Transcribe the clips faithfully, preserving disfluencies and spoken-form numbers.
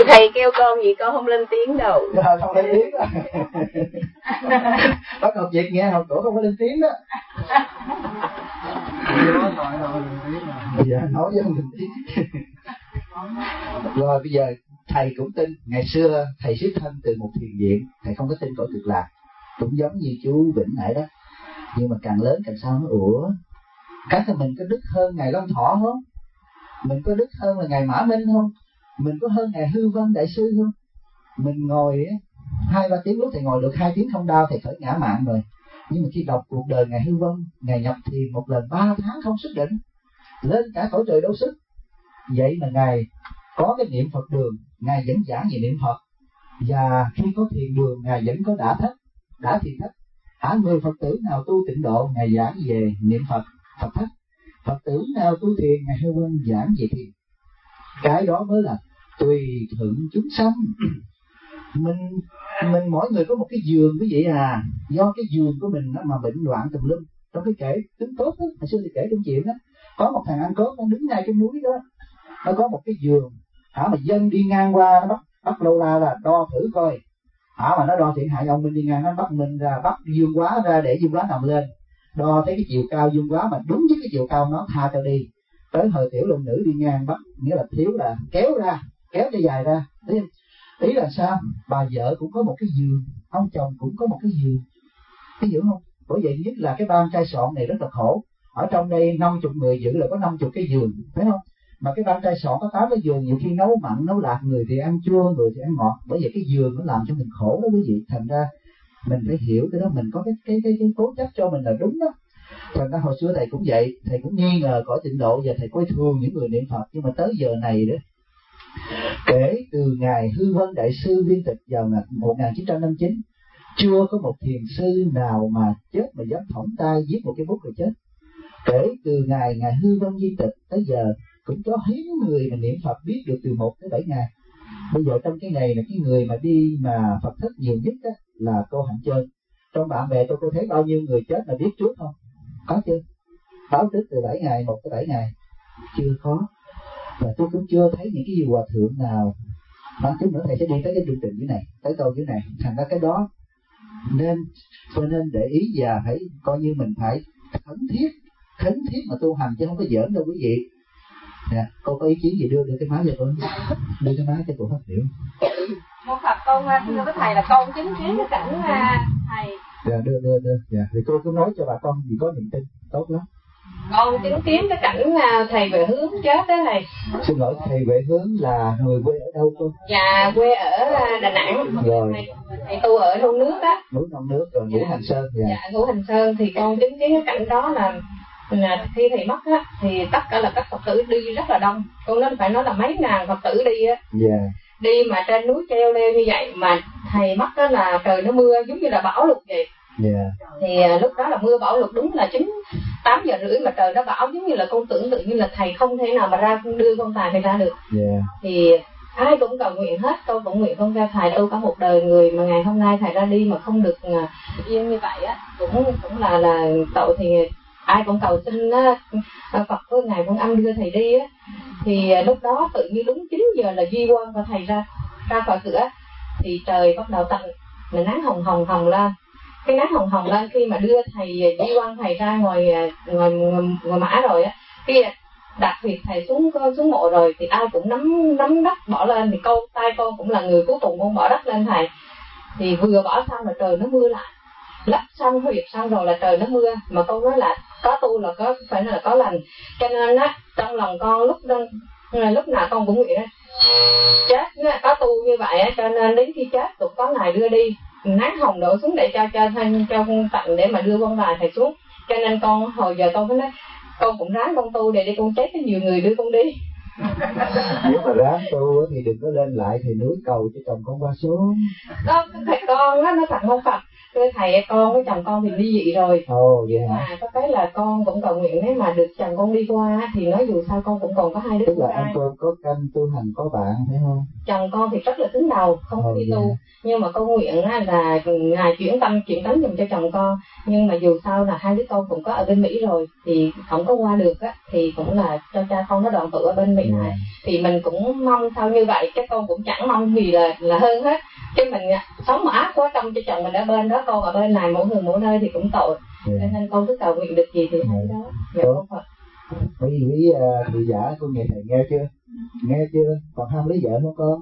thầy kêu con gì con không lên tiếng đâu. Rồi, không lên tiếng đó. Bác học việc nghe học cổ không có lên tiếng đó. Nói thôi đâu lên tiếng mà. Dạ, nói với không lên tiếng. Rồi bây giờ thầy cũng tin, ngày xưa thầy xuất thân từ một thiền viện, thầy không có tin cõi cực lạc, cũng giống như chú Vĩnh nãy đó. Nhưng mà càng lớn càng sao nó ủa, cái là mình có đức hơn ngài Long Thọ không? Mình có đức hơn là ngài Mã Minh không? Mình có hơn ngài Hư Vân đại sư không? Mình ngồi hai ba tiếng, lúc thầy ngồi được hai tiếng không đau thầy khởi ngã mạn rồi. Nhưng mà khi đọc cuộc đời ngài Hư Vân, ngài nhập thiền một lần ba tháng không xuất định, lên cả cõi trời đấu sức. Vậy mà ngài có cái niệm Phật đường, ngài vẫn giảng về niệm Phật. Và khi có thiền đường, ngài vẫn có đã thất, đã thiền thất. Hả, người Phật tử nào tu tịnh độ, ngài giảng về niệm Phật, Phật thất. Phật tử nào tu thiền, ngài Hư Vân giảng về thiền. Cái đó mới là tùy thuận chúng sanh. Mình mình mỗi người có một cái giường quý vị à, do cái giường của mình đó mà bệnh loạn tùm lum. Trong cái kể tính tốt đó, hồi xưa thì kể trong chuyện đó, có một thằng ăn cốt nó đứng ngay trên núi đó, nó có một cái giường. Hả, mà dân đi ngang qua nó bắt bắt lâu la là đo thử coi. Hả, mà nó đo thiện hại ông, mình đi ngang nó bắt mình ra, bắt dương quá ra để dương quá nằm lên, đo thấy cái chiều cao dương quá mà đúng với cái chiều cao nó, tha cho đi. Tới hồi tiểu long nữ đi ngang bắt, nghĩa là thiếu là kéo ra, kéo cho dài ra. Ý, ý là sao? Bà vợ cũng có một cái giường, ông chồng cũng có một cái giường, cái hiểu không? Bởi vậy nhất là cái ban trai sọn này rất là khổ. Ở trong đây năm chục người giữ là có năm chục cái giường, phải không? Mà cái ban trai sọn có tám cái giường, nhiều khi nấu mặn nấu lạc, người thì ăn chua, người thì ăn ngọt. Bởi vậy cái giường nó làm cho mình khổ đó quý vị. Thành ra mình phải hiểu cái đó, mình có cái cái cái, cái cố chấp cho mình là đúng đó. Thành ra hồi xưa thầy cũng vậy, thầy cũng nghi ngờ cõi tịnh độ và thầy coi thường những người niệm Phật. Nhưng mà tới giờ này đó, kể từ ngày Hư Vân đại sư viên tịch vào năm một nghìn chín trăm năm mươi chín, chưa có một thiền sư nào mà chết mà dám thõng tay viết một cái bút rồi chết. Kể từ ngày ngày Hư Vân viên tịch tới giờ cũng có hiếm người mà niệm Phật biết được từ một tới bảy ngày. Bây giờ trong cái ngày là cái người mà đi mà Phật thất nhiều nhất đó là cô Hạnh Trơn. Trong bạn bè tôi có thấy bao nhiêu người chết mà biết trước không? Có chưa? Báo trước từ bảy ngày, một tới bảy ngày chưa có. Và tôi cũng chưa thấy những cái gì hòa thượng nào. Mà chút nữa thầy sẽ đi tới cái chương trình dưới này, tới câu dưới này. Thành ra cái đó nên cho nên để ý và phải coi như mình phải khấn thiết, khấn thiết mà tu hành chứ không có giỡn đâu quý vị. Nè, cô có ý kiến gì đưa đưa cái máy cho tôi, đưa cái máy cho cô phát biểu. Một Phật con xin với thầy là con chứng kiến cái cảnh thầy. Dạ đưa đưa đưa. Dạ thì cô cứ nói cho bà con vì có niềm tin tốt lắm. Con chứng kiến cái cảnh thầy Huệ Hướng chết đó thầy. Xin lỗi, thầy Huệ Hướng là người quê ở đâu cô? Dạ quê ở Đà Nẵng. Rồi. Thầy, thầy tu ở Sông Nước đó. Núi Non Nước rồi Ngũ Dạ. Hành Sơn. Dạ. Dạ Ngũ Hành Sơn thì con chứng kiến cái cảnh đó là là khi thầy mất á thì tất cả là các Phật tử đi rất là đông. Con nói phải nói là mấy ngàn Phật tử đi á. Dạ. Đi mà trên núi treo leo như vậy mà thầy mất đó là trời nó mưa giống như là bão lụt vậy. Yeah. Thì uh, lúc đó là mưa bão lụt đúng là chín tám giờ rưỡi mà trời nó bão, giống như là con tưởng tượng như là thầy không thể nào mà ra đưa con tài thầy ra được. Yeah. Thì ai cũng cầu nguyện hết, tôi cũng nguyện con ra thầy tu cả một đời người mà ngày hôm nay thầy ra đi mà không được uh, yên như vậy á, cũng cũng là là tội. Thì ai cũng cầu xin uh, Phật với ngài Quan Âm đưa thầy đi á. Thì uh, lúc đó tự nhiên đúng chín giờ là Di Quan và thầy ra ra khỏi cửa thì trời bắt đầu tạnh, mình nắng hồng hồng hồng lên. Cái nắng hồng hồng lên khi mà đưa thầy Di Quan thầy ra ngoài ngoài ngoài mã rồi á, khi đặt huyệt thầy xuống xuống mộ rồi thì ai cũng nắm nắm đất bỏ lên. Thì con tay con cũng là người cuối cùng con bỏ đất lên thầy. Thì vừa bỏ xong là trời nó mưa lại, lấp xong huyệt xong rồi là trời nó mưa. Mà con nói là có tu là có phải là có lành, cho nên á trong lòng con lúc lúc nào con cũng nguyện chết có tu như vậy á, cho nên đến khi chết cũng có ngày đưa đi nắng hồng đổ xuống để cho cho thanh cho tận để mà đưa con bài thầy xuống. Cho nên con hồi giờ con mới nói con cũng ráng con tu để đi con chết với nhiều người đưa con đi. Nếu mà ráng tu thì đừng có lên lại thì núi cầu cho chồng con qua xuống. Đó thầy con á, nó thật không Phật. Thưa thầy, con với chồng con thì ly dị rồi. Ồ vậy hả? À, có cái là con cũng cầu nguyện nếu mà được chồng con đi qua thì nói dù sao con cũng còn có hai đứa. Tức là ăn cơm có canh tu hành có bạn phải không? Chồng con thì rất là cứng đầu, không có đi tu. Nhưng mà con nguyện á, là ngài chuyển tâm chuyển tánh dùm cho chồng con. Nhưng mà dù sao là hai đứa con cũng có ở bên Mỹ rồi thì không có qua được á, thì cũng là cho cha con nó đoàn tụ ở bên Mỹ này. này. Thì mình cũng mong sao như vậy, cái con cũng chẳng mong gì là là hơn hết. Cái mình sống mà ác quá, trong cho chồng mình ở bên đó, con ở bên này, mỗi người mỗi nơi thì cũng tội. Yeah. Nên con cứ cầu nguyện được gì thì hay đó. Dạ con Phật. Quý vị thị giả cô nghe thầy nghe chưa? Nghe chưa? Còn ham lấy vợ không con?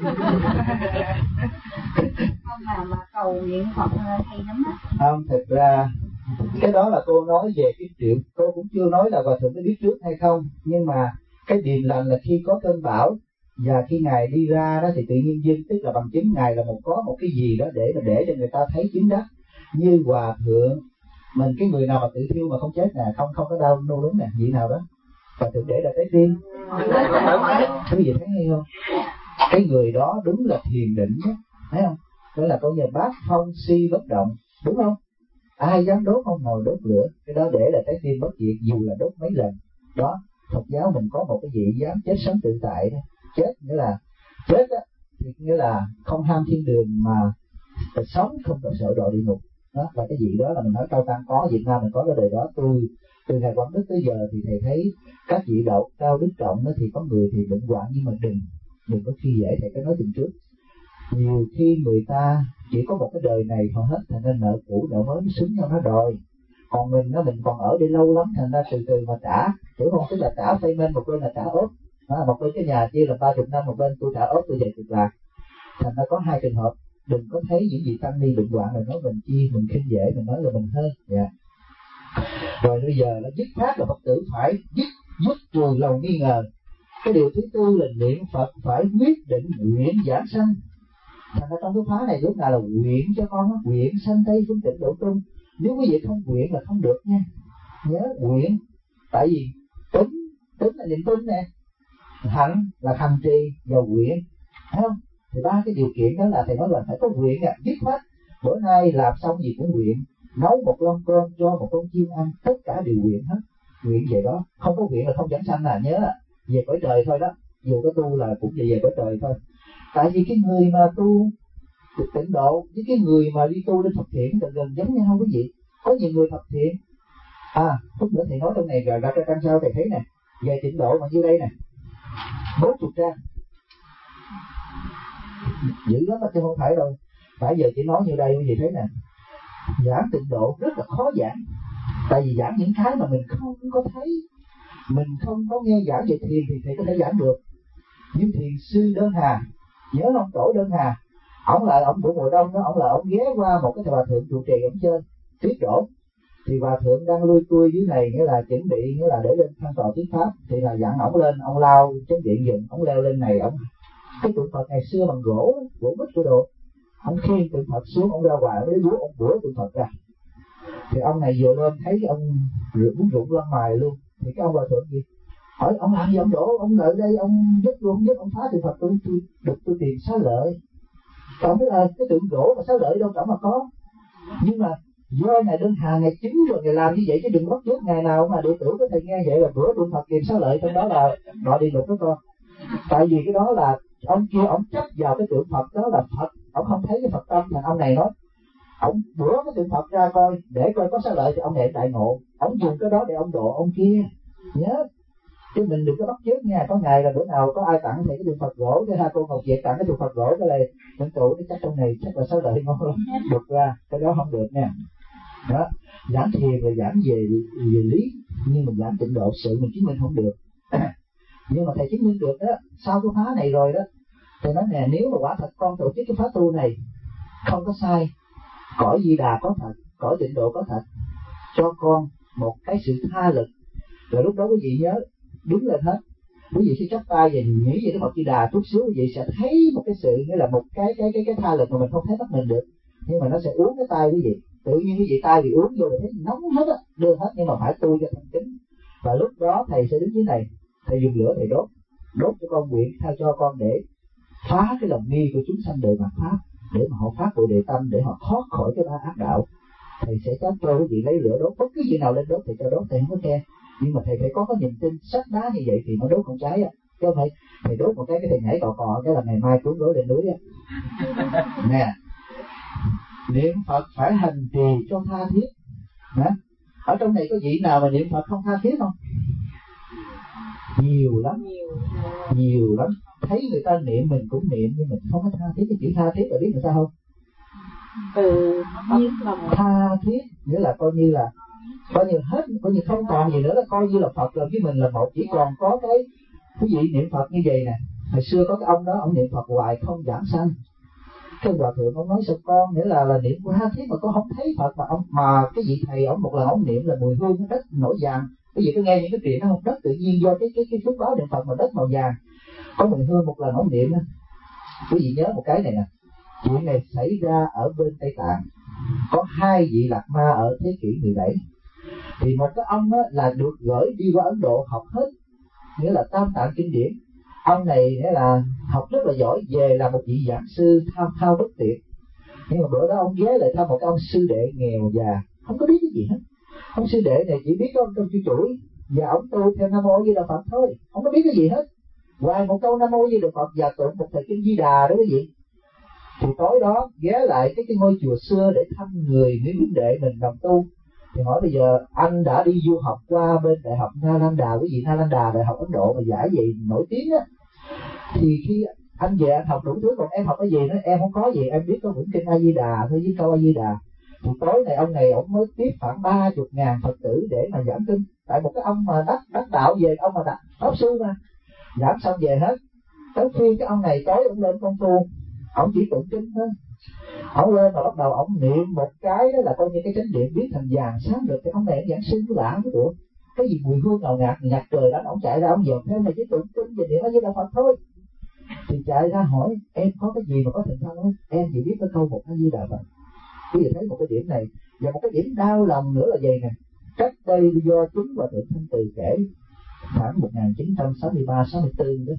Con mà mà cầu nguyện Phật hay lắm á. Không, thật ra cái đó là cô nói về cái chuyện, cô cũng chưa nói là hòa thượng có biết trước hay không, nhưng mà cái điềm lành là khi có cơn bão và khi ngài đi ra đó thì tự nhiên dưng, tức là bằng chứng ngài là một có một cái gì đó để mà để cho người ta thấy chứng đắc. Như hòa thượng mình, cái người nào mà tự thiêu mà không chết nè, không không có đau nô đúng nè, vị nào đó hòa thượng để là trái tim, quý vị thấy hay không? Cái người đó đúng là thiền định đó, thấy không? Đó là câu nhà bát phong si bất động, đúng không? Ai dám đốt không ngồi đốt lửa, cái đó để là trái tim bất diệt dù là đốt mấy lần. Đó, Phật giáo mình có một cái vị dám chết sống tự tại đó. Chết nghĩa là chết á, thì nghĩa là không ham thiên đường mà sống không có sợ đọa địa ngục. Đó là cái vị đó là mình nói cao tăng có, Việt Nam mình có cái đời đó. Từ từ ngày Quảng Đức tới giờ thì thầy thấy các vị đạo cao đức trọng đó, thì có người thì bệnh hoạn, nhưng mà đừng đừng có khi dễ. Thầy có nói từng trước, nhiều khi người ta chỉ có một cái đời này họ hết, thành nên nợ cũ nợ mới xứng nhau nó đòi. Còn mình nó mình còn ở đây lâu lắm, thành ra từ từ mà trả, hiểu không? Tức là trả pay men, một bên là trả ốp, một bên cái nhà chia là ba chục năm, một bên tôi trả ốp tôi về cực lạc. Thành ra có hai trường hợp. Đừng có thấy những gì tăng ni bệnh hoạn là nói mình chi, mình khinh dễ, mình nói là mình hơn. Yeah. Rồi bây giờ là dứt khoát là Phật tử phải dứt dứt trừ lòng nghi ngờ. Cái điều thứ tư là niệm Phật phải quyết định nguyện giảng sanh. Thành ra trong cái khóa này lúc nào là nguyện cho con, nguyện sanh Tây phương tịnh độ trung. Nếu quý vị không nguyện là không được nha. Nhớ nguyện. Tại vì tính, tính là niệm tin nè, hạnh là hành trì và nguyện, thấy không? Thì ba cái điều kiện đó là thầy nói là phải có nguyện à, dứt khoát. Bữa nay làm xong gì cũng nguyện, nấu một lon cơm cho một con chim ăn, tất cả đều nguyện hết. Nguyện về đó, không có nguyện là không giảng sanh là nhớ là về cõi trời thôi đó. Dù có tu là cũng về về cõi trời thôi. Tại vì cái người mà tu tịnh độ với cái người mà đi tu lên Phật thiện gần gần giống nhau quý vị. Có nhiều người Phật thiện, à phút nữa thầy nói trong này rồi ra ra trang sau thầy thấy nè, về tịnh độ mà như đây nè, bốn chục trang dữ lắm mà chứ không phải đâu. Tại giờ chỉ nói như đây quý vị thấy nè, giảng tịnh độ rất là khó giảng. Tại vì giảng những cái mà mình không có thấy, mình không có nghe giảng về thiền thì thầy có thể giảng được. Nhưng thiền sư Đơn Hà, nhớ ông tổ Đơn Hà, ông là ông buổi mùa đông đó, ông là ông ghé qua một cái hòa thượng trụ trì ông chơi thuyết đổ, thì hòa thượng đang lui cui dưới này, nghĩa là chuẩn bị nghĩa là để lên thang tòa thuyết pháp, thì là dặn ông lên, ông lao chánh điện dựng, ông leo lên này, ông cái tượng Phật ngày xưa bằng gỗ, gỗ bích của đồ, ông khiêng tượng Phật xuống, ông ra ngoài với búa, ông bủa tượng Phật ra. Thì ông này vừa lên thấy cái ông muốn rụng lăn mài luôn, thì cái ông hòa thượng gì hỏi ông làm gì ông đổ, ông lợi đây ông giúp luôn, giúp ông phá tượng Phật, tôi tôi được tôi tìm xá lợi. Ông biết là cái tượng gỗ mà xá lợi đâu cả mà có, nhưng mà do ngày Đơn Hà ngày chính rồi ngày làm như vậy, chứ đừng bắt chước ngày nào mà đệ tử có thầy nghe vậy là bữa tượng Phật tìm xá lợi, trong đó là đọa đi ngục đó con. Tại vì cái đó là ông kia ông chấp vào cái tượng Phật đó là Phật, ông không thấy cái Phật tâm, thành ông này nói ông bữa cái tượng Phật ra coi để coi có xá lợi thì ông này đại ngộ, ông dùng cái đó để ông độ ông kia. Nhớ chứ mình đừng có bắt chước nha. Có ngày là bữa nào có ai tặng thì cái tượng Phật gỗ, cái hai cô Ngọc Diệp tặng cái tượng Phật gỗ, cái này những tụ cái chắc trong này chắc là xá lợi ngon lắm, được ra cái đó không được nha. Đó, giảng thiền là giảng về về lý, nhưng mình giảng tịnh độ sự mình chứng minh không được. Nhưng mà thầy chứng minh được đó, sau cái khóa này rồi đó, thầy nói nè, nếu mà quả thật con tổ chức cái khóa tu này không có sai, cõi Di Đà có thật, cõi tịnh độ có thật, cho con một cái sự tha lực, rồi lúc đó quý vị nhớ đứng lên hết, quý vị sẽ chắp tay và nghĩ về cái Phật Di Đà, chút xíu quý vị sẽ thấy một cái sự nghĩa là một cái cái cái cái tha lực mà mình không thấy bắt mình được, nhưng mà nó sẽ uống cái tay quý vị, tự nhiên quý vị tay bị uống vô là thấy nóng hết á, đưa hết, nhưng mà phải tu cho thành kính. Và lúc đó thầy sẽ đứng dưới này, thầy dùng lửa thầy đốt, đốt cho con nguyện tha cho con để phá cái lòng nghi của chúng sanh đời mạt pháp, để mà họ phát bộ đề tâm, để họ thoát khỏi cái ba ác đạo. Thầy sẽ cho quý vị lấy lửa đốt, bất cứ gì nào lên đốt thầy cho đốt, thầy không có khe. Nhưng mà thầy phải có cái niềm tin sắt đá như vậy thì nó đốt không cháy á, chứ không phải thầy đốt một cái cái thầy nhảy cò cò cái là ngày mai cuốn gối lên núi á. Nè, niệm Phật phải hành trì cho tha thiết. Hả? Ở trong này có vị nào mà niệm Phật không tha thiết không? nhiều lắm, nhiều lắm. Thấy người ta niệm mình cũng niệm, nhưng mình không có tha thiết. Cái chữ tha thiết là biết làm sao không? từ nhiên lòng. Tha thiết nghĩa là coi như là coi như hết, coi như không còn gì nữa, là coi như là Phật là với mình là một, chỉ còn có cái quý vị niệm Phật như vậy nè. Hồi xưa có cái ông đó, ông niệm Phật hoài không giảng sanh. Cái hòa thượng ông nói sao con, nghĩa là là niệm của tha thiết mà con không thấy Phật, mà ông mà cái vị thầy ông một lần ông niệm là mùi hương đất nổi vàng. Quý vị có nghe những cái chuyện đó không? Đất tự nhiên do cái cái cái phước báo niệm Phật mà đất màu vàng, có mùi hương. Một lần ông niệm đó, quý vị nhớ một cái này nè, chuyện này xảy ra ở bên Tây Tạng. Có hai vị Lạc Ma ở thế kỷ mười bảy. Thì một cái ông á, là được gửi đi qua Ấn Độ học hết, nghĩa là tam tạng kinh điển. Ông này nghĩa là học rất là giỏi, về là một vị giảng sư thao thao bất tuyệt. Nhưng mà bữa đó ông ghé lại thăm một ông sư đệ nghèo già, không có biết cái gì hết. Ông sư đệ này chỉ biết có câu chú chuỗi, và ông tu theo Nam Mô A Di Đà Phật thôi, không có biết cái gì hết. Ngoài một câu Nam Mô A Di Đà Phật và tụng một thời kinh Di Đà đó quý vị. Thì tối đó ghé lại cái, cái ngôi chùa xưa để thăm người những huynh đệ mình đồng tu. Thì hỏi bây giờ anh đã đi du học qua bên đại học Nalanda, quý vị Nalanda đại học Ấn Độ mà giải gì nổi tiếng á, thì khi anh về anh học đủ thứ, còn em học cái gì nữa, em không có gì, em biết có quyển kinh A Di Đà thôi với câu A Di Đà. Thì tối này ông này ông mới tiếp khoảng ba chục ngàn Phật tử để mà giảng kinh. Tại một cái ông mà đắc đắc đạo về, ông mà đắc pháp sư mà giảng xong về hết. Tới phiên cái ông này tối ông lên công phu, ông chỉ tụng kinh thôi. Ông lên mà bắt đầu ông niệm một cái đó là coi như cái chánh điện biến thành vàng sáng được. Cái ông này ông giảng sư cứ lạ cái tụi cái gì mùi hương ngào ngạt nhạt trời đó, ông chạy ra ông dòm theo này với tụng kinh về niệm A Di Đà Phật thôi. Thì chạy ra hỏi em có cái gì mà có thành công không? Em chỉ biết cái câu một A Di Đà Phật. Quý vị thấy một cái điểm này, và một cái điểm đau lòng nữa là vậy nè. Cách đây do chúng và thượng Thanh Từ kể khoảng một nghìn chín trăm sáu mươi ba sáu mươi tư đó,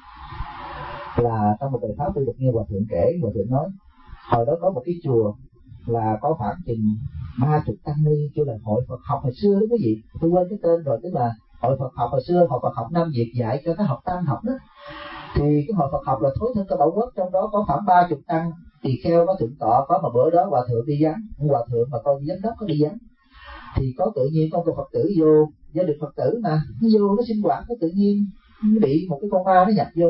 là trong một bài pháp tôi được nghe hòa thượng kể, hòa thượng nói hồi đó có một cái chùa là có khoảng chừng ba chục tăng ni, kêu là hội Phật học hồi xưa đó quý vị, tôi quên cái tên rồi, tức là hội Phật học hồi xưa, hội Phật học Nam Việt dạy cho các học tăng học đó. Thì cái hội Phật học là thối thân cơ Bảo Quốc, trong đó có khoảng ba chục tăng tỳ kheo, có thượng tọa, có mà bữa đó hòa thượng đi vắng, hòa thượng mà coi giám đốc có đi vắng. Thì có tự nhiên con cô Phật tử vô, gia đình Phật tử mà nó vô nó sinh hoạt, nó tự nhiên nó bị một cái con ma nó nhập vô.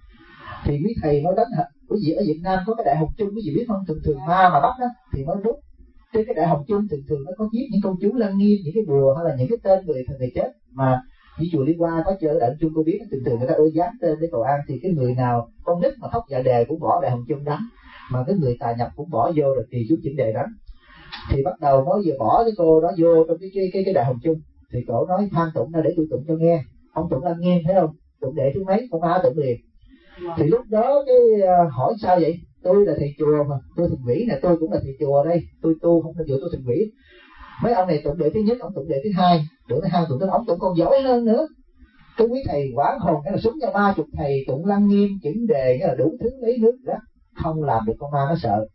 Thì quý thầy nói đánh hả? Quý vị ở Việt Nam có cái Đại Hồng Chung, quý vị biết không? Thường thường ma mà bắt đó thì nó rút. Trên cái Đại Hồng Chung thường thường nó có viết những câu chú lăng nghiêm, những cái bùa hay là những cái tên người thành người chết. Mà như chùa Liên Hoa có chơi Đại Hồng Chung, tôi biết thường thường người ta ơi dán tên để cầu an, thì cái người nào con nít mà khóc dạ đề cũng bỏ Đại Hồng Chung đánh, mà cái người tà nhập cũng bỏ vô rồi thì chú chỉnh đề đánh. Thì bắt đầu mới vừa bỏ cái cô đó vô trong cái cái cái, cái Đại Hồng Chung, thì cổ nói than tụng ra để tôi tụng cho nghe. Ông tụng lăng nghiêm thấy không? Tụng đệ thứ mấy con ma tụng liền. Thì lúc đó cái uh, hỏi sao vậy? Tôi là thầy chùa mà, tôi Thiền Vĩ nè, tôi cũng là thầy chùa đây, tôi tu không phải chùa, tôi Thiền Vĩ. Mấy ông này tụng đệ thứ nhất, ông tụng đệ thứ hai, đệ thứ hai tụng tới ông tụng còn giỏi hơn nữa. Cái quý thầy quán hồn cái là súng cho ba chục thầy tụng lăng nghiêm chỉnh đề, cái là đủ thứ lấy nước đó, không làm được con ma nó sợ.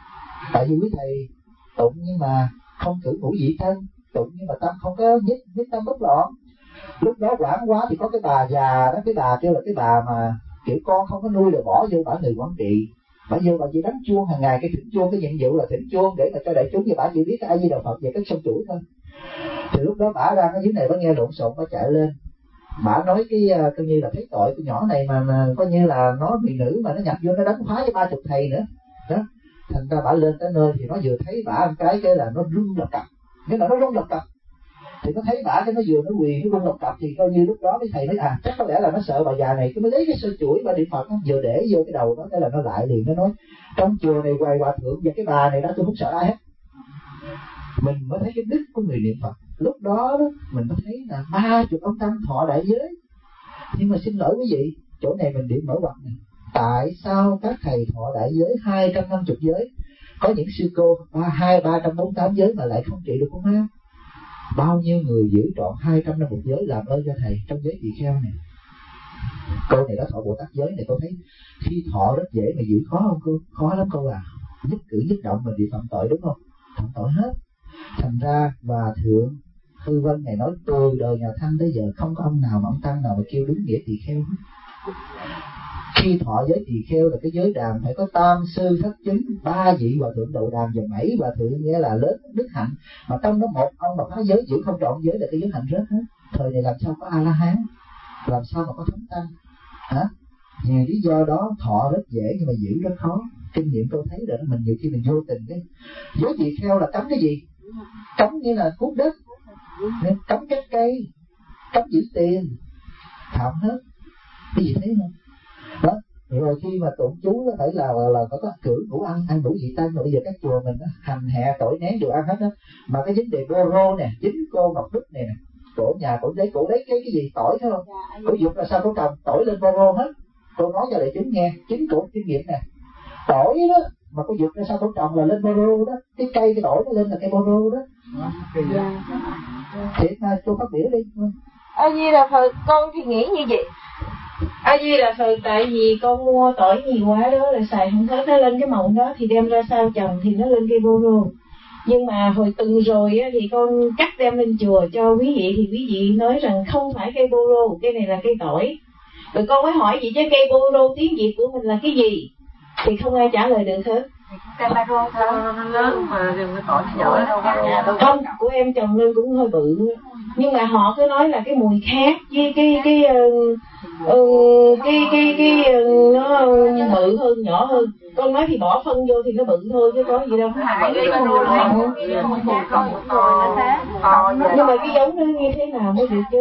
Tại vì quý thầy tụng nhưng mà không cử ngũ vị thân, tụng nhưng mà tâm không có nhất nhất tâm bất loạn. Lúc đó quảng quá thì có cái bà già đó, cái bà kêu là cái bà mà kiểu con không có nuôi được, bỏ vô bả người quản trị, bả vô bà chỉ đánh chuông hàng ngày, cái thỉnh chuông, cái nhiệm vụ là thỉnh chuông để mà cho đại chúng, như bả chỉ biết cái A Di Đà Phật về các sông chuỗi thôi. Thì lúc đó bả ra cái dưới này bả nghe lộn xộn, bả chạy lên, bả nói cái coi như là thấy tội con nhỏ này mà, mà coi như là nó bị nữ mà nó nhập vô nó đánh phá cho ba chục thầy nữa đó. Thành ra bả lên tới nơi thì nó vừa thấy bả một cái cái là nó rung lập cập, nghĩa là nó rung lập cập. Thì nó thấy bả cái nó vừa nó quỳ nó rung lập cập, thì coi như lúc đó cái thầy nói à chắc có lẽ là nó sợ bà già này, cái mới lấy cái sơ chuỗi bà niệm Phật nó vừa để vô cái đầu nó, cái là nó lại liền, nó nói trong chùa này ngoài hòa thượng và cái bà này đó tôi không sợ ai hết. Mình mới thấy cái đức của người niệm Phật. Lúc đó, đó mình mới thấy là ba chục ông tăng thọ đại giới. Nhưng mà xin lỗi quý vị, chỗ này mình điểm mở ngoặt này. Tại sao các thầy thọ đại giới hai trăm năm mươi giới, có những sư cô hai ba trăm bốn mươi tám giới mà lại không trị được con ma? Bao nhiêu người giữ trọn hai trăm năm mươi giới làm ơn cho thầy trong giới tỳ kheo này. Câu này đó thọ Bồ Tát giới này, tôi thấy khi thọ rất dễ mà giữ khó không cô? Khó lắm cô à. Nhất cử nhất động mình bị phạm tội đúng không? Phạm tội hết. Thành ra Hòa Thượng Hư Vân này nói từ đời nhà Thanh tới giờ không có ông nào mà ông tăng nào mà kêu đúng nghĩa tỳ kheo hết. Khi thọ giới tỳ kheo là cái giới đàm phải có tam sư thất chứng, ba vị hòa thượng đầu đàm và bảy hòa thượng nghĩa là lớn đức hạnh, mà trong đó một ông mà phá giới giữ không trọn giới là cái giới hạnh rớt hết. Thời này làm sao có A La Hán? làm sao mà có thánh tâm hả? Vì lý do đó thọ rất dễ nhưng mà giữ rất khó. Kinh nghiệm tôi thấy rồi đó, mình nhiều khi mình vô tình cái giới tỳ kheo là cấm cái gì? Cấm nghĩa là cuốc đất, nên cấm các cây, cấm giữ tiền, phạm hết. Cái gì thấy không? Đó. Rồi khi mà tụng chú nó phải là là, là có có cử ngũ ăn, ăn đủ vị tăng. Rồi bây giờ các chùa mình đó, hành hè tỏi nén đều ăn hết đó. Mà cái vấn đề bô rô nè, chính cô Ngọc Đức này nè, cổ nhà cổ lấy cổ lấy cái cái gì tỏi thấy không? Cổ dục là sao cổ trồng tỏi lên bô rô hết. Cô nói cho đại chúng nghe, chính cổ kinh nghiệm nè. Tỏi đó mà có dục ra sao cổ trồng là lên bô rô đó, cái cây cái tỏi nó lên là cây bô rô đó. Thiệt mà cô phát biểu đi. A Di Đà Phật, con thì nghĩ như vậy. A Di Đà Phật, tại vì con mua tỏi nhiều quá đó là xài không hết, nó lên cái mộng đó thì đem ra sao trồng thì nó lên cây bô rô. Nhưng mà hồi từng rồi á, thì con cắt đem lên chùa cho quý vị thì quý vị nói rằng không phải cây bô rô, cây này là cây tỏi. Rồi con mới hỏi gì chứ cây bô rô tiếng Việt của mình là cái gì? Thì không ai trả lời được hết. Cây ba rô nó lớn mà đem cái tỏi nhỏ đâu. Không, của em trồng lên cũng hơi bự. Nhưng mà họ cứ nói là cái mùi khác với cái cái uh, uh, cái cái cái, cái uh, nó bự hơn nhỏ hơn. Con nói thì bỏ phân vô thì nó bự thôi chứ có gì đâu. Nhưng mà cái giống nó như thế nào mới được chứ?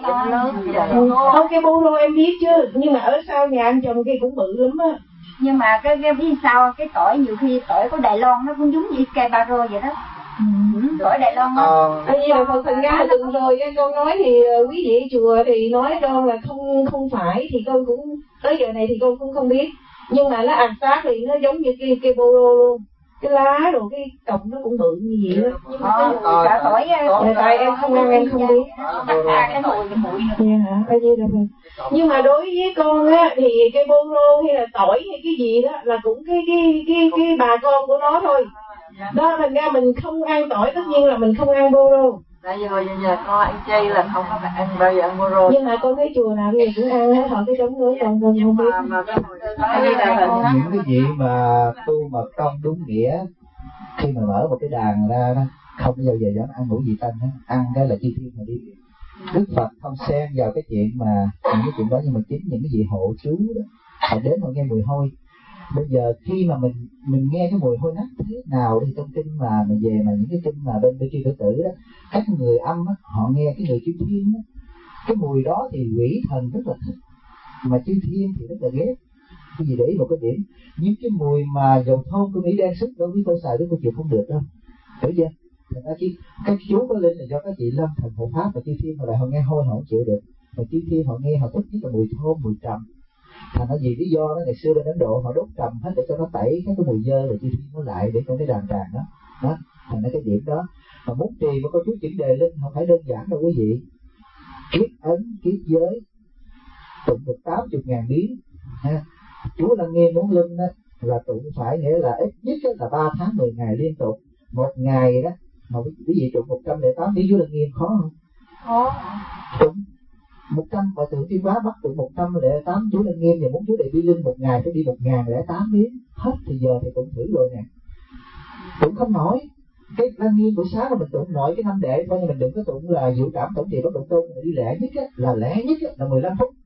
Không, cái bô lô em biết chứ, nhưng mà ở sau nhà anh trồng cây cũng bự lắm á. Nhưng mà cái cái biết sao cái tỏi nhiều khi tỏi của Đài Loan nó cũng giống như cây ba rô vậy đó. Ừ. Tỏi Đài Loan đó. Anh như là phần ra từng rồi cái con nói thì quý vị chùa thì nói con là không không phải thì con cũng tới giờ này thì con cũng không biết. Nhưng mà nó ạt sát thì nó giống như cây cây bô lô luôn. Cái lá rồi cái cọng nó cũng bự như vậy đó. Nhưng mà cái mùi cả tỏi tại em không ăn em không biết. Cái mùi cái mùi dạ hả? Anh như là phần. Nhưng mà đối với con á thì cây bô lô hay là tỏi hay cái gì đó là cũng cái cái cái cái bà con của nó thôi. Đó thành ra mình không ăn tỏi tất nhiên là mình không ăn bô lô. Tại vì hồi giờ con ăn chay là không có ăn bao giờ ăn bô lô. Nhưng mà con thấy chùa nào thì cũng ăn hết, họ cái giống nữa còn con không biết. Những cái gì mà tu mật tông đúng nghĩa, khi mà mở một cái đàn ra đó, không bao giờ dám ăn ngũ vị tanh hết, ăn cái là chi thiên mà đi. Đức Phật không xen vào cái chuyện mà những cái chuyện đó, nhưng mà chính những cái gì hộ chú đó, họ đến họ nghe mùi hôi. Bây giờ khi mà mình mình nghe cái mùi hôi nách thế nào thì trong kinh mà mình về mà những cái kinh mà bên bên kia tử tử đó, các người âm á, họ nghe cái người chư thiên á, cái mùi đó thì quỷ thần rất là thích, mà chư thiên thì rất là ghét. Cái gì để ý một cái điểm, những cái mùi mà dầu thơm của Mỹ đen sức đối với cô xài với cô chịu không được đâu, hiểu chưa? Thành ra chi các chú có lên là do các chị lâm thần hộ pháp, và chư thiên họ lại họ nghe hôi họ không chịu được, mà chư thiên họ nghe họ thích nhất là mùi thơm, mùi trầm. Thành ra vì lý do đó ngày xưa bên Ấn Độ họ đốt trầm hết để cho nó tẩy các cái mùi dơ rồi chư thiên nó lại để cho cái đàn tràng đó. Đó, thành ra cái điểm đó mà muốn trì mà có chú chuyển đề linh không phải đơn giản đâu quý vị. Kiết ấn, kiết giới, tụng được tám chục ngàn biến. Ha. Chú Lăng Nghiêm muốn linh đó là tụng phải nghĩa là ít nhất là ba tháng mười ngày liên tục. Một ngày đó mà quý vị tụng một trăm lẻ tám biến chú Lăng Nghiêm khó không? Khó. Tụng một trăm và tượng Tiên Quá bắt tụng một trăm lẻ tám chú Lăng Nghiêm, và muốn chú Đại Bi Linh một ngày phải đi một ngàn lẻ tám biến. Hết thì giờ thì tụng thử rồi nè. Tụng không nổi. Cái Lăng Nghiêm buổi sáng mà mình tụng nội cái năm đệ coi như mình đừng có tụng là diệu cảm tổng trì bất động tôn, mình đi lẻ nhất á, là lẻ nhất á, là mười lăm phút.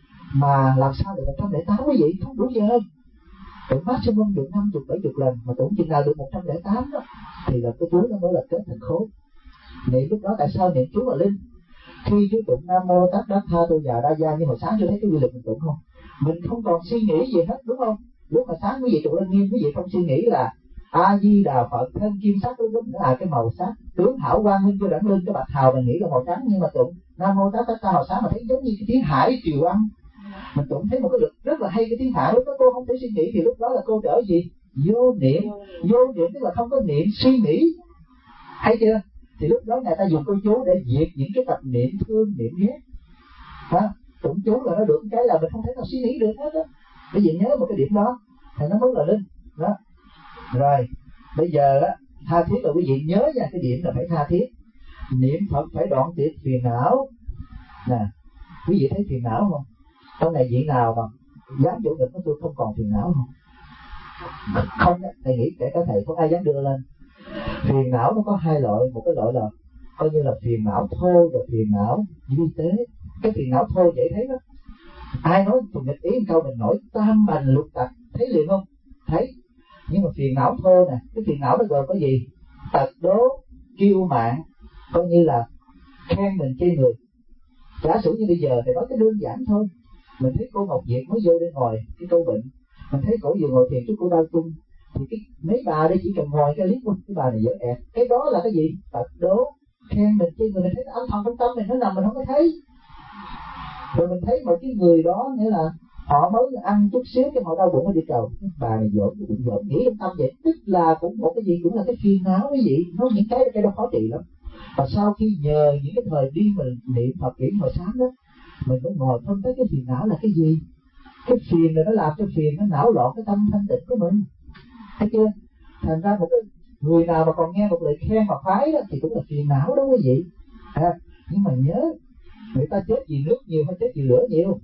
Mà làm sao được một trăm lẻ tám quý vị, không đủ giờ. Tụng maximum được năm mươi, bảy mươi lần, mà tụng chừng nào được một trăm lẻ tám đó thì là cái chú nó mới là kết thành khối. Niệm lúc đó tại sao niệm chú là linh? Khi chú tụng Nam Mô Tát Đát Tha Tu Già Đa Gia, nhưng mà sáng chú thấy cái quy lực mình tụng không? Mình không còn suy nghĩ gì hết, đúng không? Lúc mà sáng quý vị tụng Lăng Nghiêm, quý vị không suy nghĩ là A Di Đà Phật thân kim sắc đúng đúng là cái màu sắc tướng hảo quang minh cho đẳng lưng, cái bạch hào mình nghĩ là màu trắng, nhưng mà tụng Nam Mô Tát Đát Tha hào sáng mà thấy giống như cái tiếng hải triều âm. Mình tụng thấy một cái lực rất là hay cái tiếng hải, lúc đó cô không thể suy nghĩ thì lúc đó là cô trở gì? Vô niệm. Vô niệm tức là không có niệm suy nghĩ, hay chưa? Thì lúc đó người ta dùng câu chú để diệt những cái tập niệm thương, niệm ghét. Hả? Tụng chú là nó được cái là mình không thể nào suy nghĩ được hết á. Bởi vì nhớ một cái điểm đó thì nó mới là linh đó. Rồi bây giờ á, tha thiết là quý vị nhớ nha, cái điểm là phải tha thiết. Niệm Phật phải đoạn tuyệt phiền não nè. Quý vị thấy phiền não không? Trong này vị nào mà dám chủ định của tôi không còn phiền não không? Không, thầy nghĩ kể cả thầy không ai dám đưa lên. Phiền não nó có hai loại, một cái loại là coi như là phiền não thô và phiền não vi tế. Cái phiền não thô dễ thấy đó. Ai nói phù nghịch ý câu mình nổi tam bành lục tặc, thấy liền không? Thấy. Nhưng mà phiền não thô nè, cái phiền não nó gồm có gì? Tật đố, kiêu mạn, coi như là khen mình chê người. Giả sử như bây giờ thì nói cái đơn giản thôi. Mình thấy cô Ngọc Diệp mới vô đây ngồi cái câu bệnh, mình thấy cổ vừa ngồi thiền chút cô đau chung, thì cái mấy bà đây chỉ cần ngồi cái liếc thôi, cái bà này dở ẹt. Cái đó là cái gì? Tật đố, khen mình chê người, mình thấy âm thầm trong tâm mình nó nằm mình không có thấy. Rồi mình thấy một cái người đó nghĩa là họ mới ăn chút xíu cái họ đau bụng ở đi cầu, cái bà này dỗ cái bụng dỗ nghĩ trong tâm vậy, tức là cũng một cái gì cũng là cái phiền não cái gì, nó những cái cái đó khó trị lắm. Và sau khi nhờ những cái thời đi mình niệm Phật kỹ hồi sáng đó, mình mới ngồi phân tích cái phiền não là cái gì. Cái phiền này nó làm cho phiền nó não loạn cái tâm thanh tịnh của mình, thấy chưa? Thành ra một cái người nào mà còn nghe một lời khen mà phái đó thì cũng là phiền não đó quý vị. À, nhưng mà nhớ người ta chết vì nước nhiều hay chết vì lửa nhiều?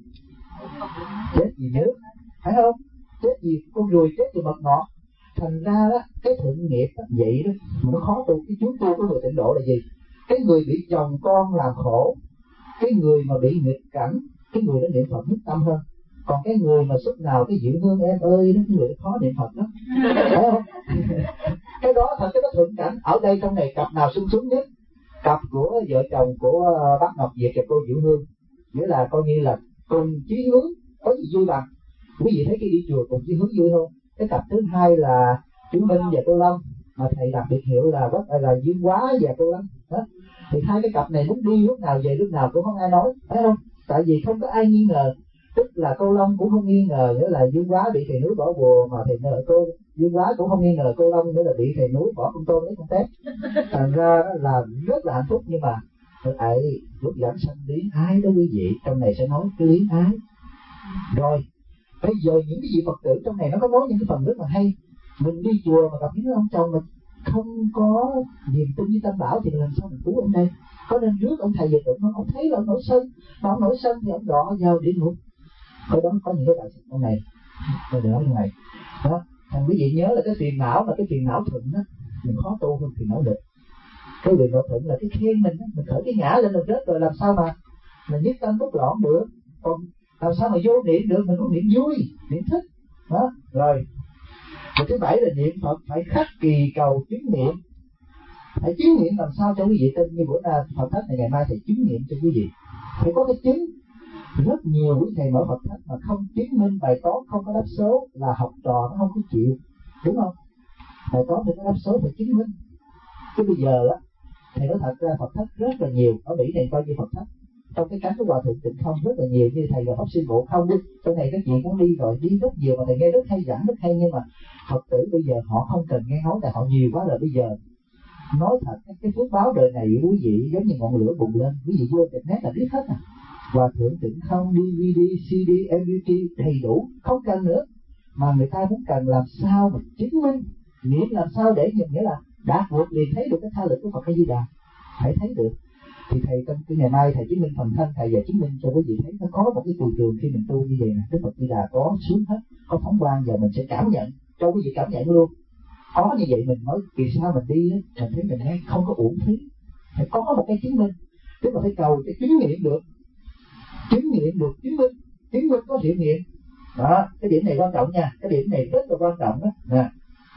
Chết vì nước, phải không? Chết vì con ruồi, chết vì mật ngọt. Thành ra đó cái thuận nghiệp đó, vậy đó mà nó khó tu. Cái chúng tu của người tịnh độ là gì? Cái người bị chồng con làm khổ, cái người mà bị nghịch cảnh, cái người đó niệm Phật nhất tâm hơn. Còn cái người mà suốt nào cái Diệu Hương em ơi đó, cái người đó khó niệm Phật lắm, phải không? Cái đó thật cái đó thuận cảnh. Ở đây trong này cặp nào sung sướng nhất? Cặp của vợ chồng của bác Ngọc Diệp và cô Diệu Hương, nghĩa là coi như là cùng chí hướng, có gì vui bằng. Quý vị thấy cái đi chùa cùng chí hướng vui không? Cái cặp thứ hai là chú Minh và cô Lâm, mà thầy đặc biệt hiệu là rất là Dương Quá và cô Lâm đó. Thì hai cái cặp này muốn đi lúc nào về lúc nào cũng không ai nói, phải không? Tại vì không có ai nghi ngờ. Tức là cô Long cũng không nghi ngờ nghĩa là Dương Quá bị thầy núi bỏ bùa, mà thầy nợ cô Dương Quá cũng không nghi ngờ cô Long nghĩa là bị thầy núi bỏ con tôm lấy con tép. Thành ra là rất là hạnh phúc. Nhưng mà ấy lúc giảng sanh luyến ái đó quý vị, trong này sẽ nói cái luyến ái. Rồi bây giờ những cái gì Phật tử trong này nó có nói những cái phần rất là hay. Mình đi chùa mà gặp những ông chồng mình không có niềm tin với Tam Bảo thì làm sao mình cứu ông đây? Có nên rước ông thầy về tụng không? Ông thấy là ông nổi sân, mà ông nổi sân thì ông đọ vào địa ngục. Cái đó có những cái bài trong này, tôi để nói như này đó. Thành quý vị nhớ là cái phiền não, là cái phiền não thuận đó mình khó tu hơn phiền não nghịch. Cái phiền não thuận là cái khen mình đó, mình khởi cái ngã lên mình rớt rồi làm sao mà mình nhất tâm bất loạn được. Còn làm sao mà vô niệm được? Mình có niệm vui, niệm thích đó. Rồi và thứ bảy là niệm Phật phải khắc kỳ cầu chứng nghiệm. Phải chứng nghiệm làm sao cho quý vị tin. Như bữa nay Phật thất này ngày mai thầy chứng nghiệm cho quý vị, phải có cái chứng. Rất nhiều quý thầy mở Phật thất mà không chứng minh bài toán, không có đáp số là học trò nó không có chịu, đúng không? Bài toán thì có đáp số phải chứng minh. Chứ bây giờ á, thầy nói thật ra Phật thất rất là nhiều. Ở Mỹ này coi như Phật thất trong cái cánh của Hòa Thượng Tịnh Không rất là nhiều. Như thầy và Pháp Sư Ngộ Không đi, trong này các chị cũng đi rồi, đi rất nhiều mà thầy nghe rất hay, giảng rất hay. Nhưng mà Phật tử bây giờ họ không cần nghe nói, tại họ nhiều quá rồi. Bây giờ nói thật cái phước báo đời này quý vị giống như ngọn lửa bùng lên, quý vị vô internet là biết hết à. Hòa Thượng Tịnh Không, đê vê đê, xê đê, em pê ba đầy đủ, không cần nữa. Mà người ta muốn cần làm sao mà chứng minh, niệm làm sao để nhìn nghĩa là đã vượt liền thấy được cái tha lực của Phật A Di Đà, phải thấy được. Thì thầy trong cái ngày mai thầy chứng minh phần thân, thầy và chứng minh cho quý vị thấy nó có một cái từ trường khi mình tu như vậy nè. Đức Phật Di Đà có xuống hết, có phóng quang, giờ mình sẽ cảm nhận, cho quý vị cảm nhận luôn. Có như vậy mình nói vì sao mình đi đó, mình thấy mình nghe không có uổng phí. Phải có một cái chứng minh, tức là phải cầu cái chứng nghiệm được, chứng nghiệm được chứng minh, chứng minh có hiệu nghiệm đó. Cái điểm này quan trọng nha, cái điểm này rất là quan trọng đó nè.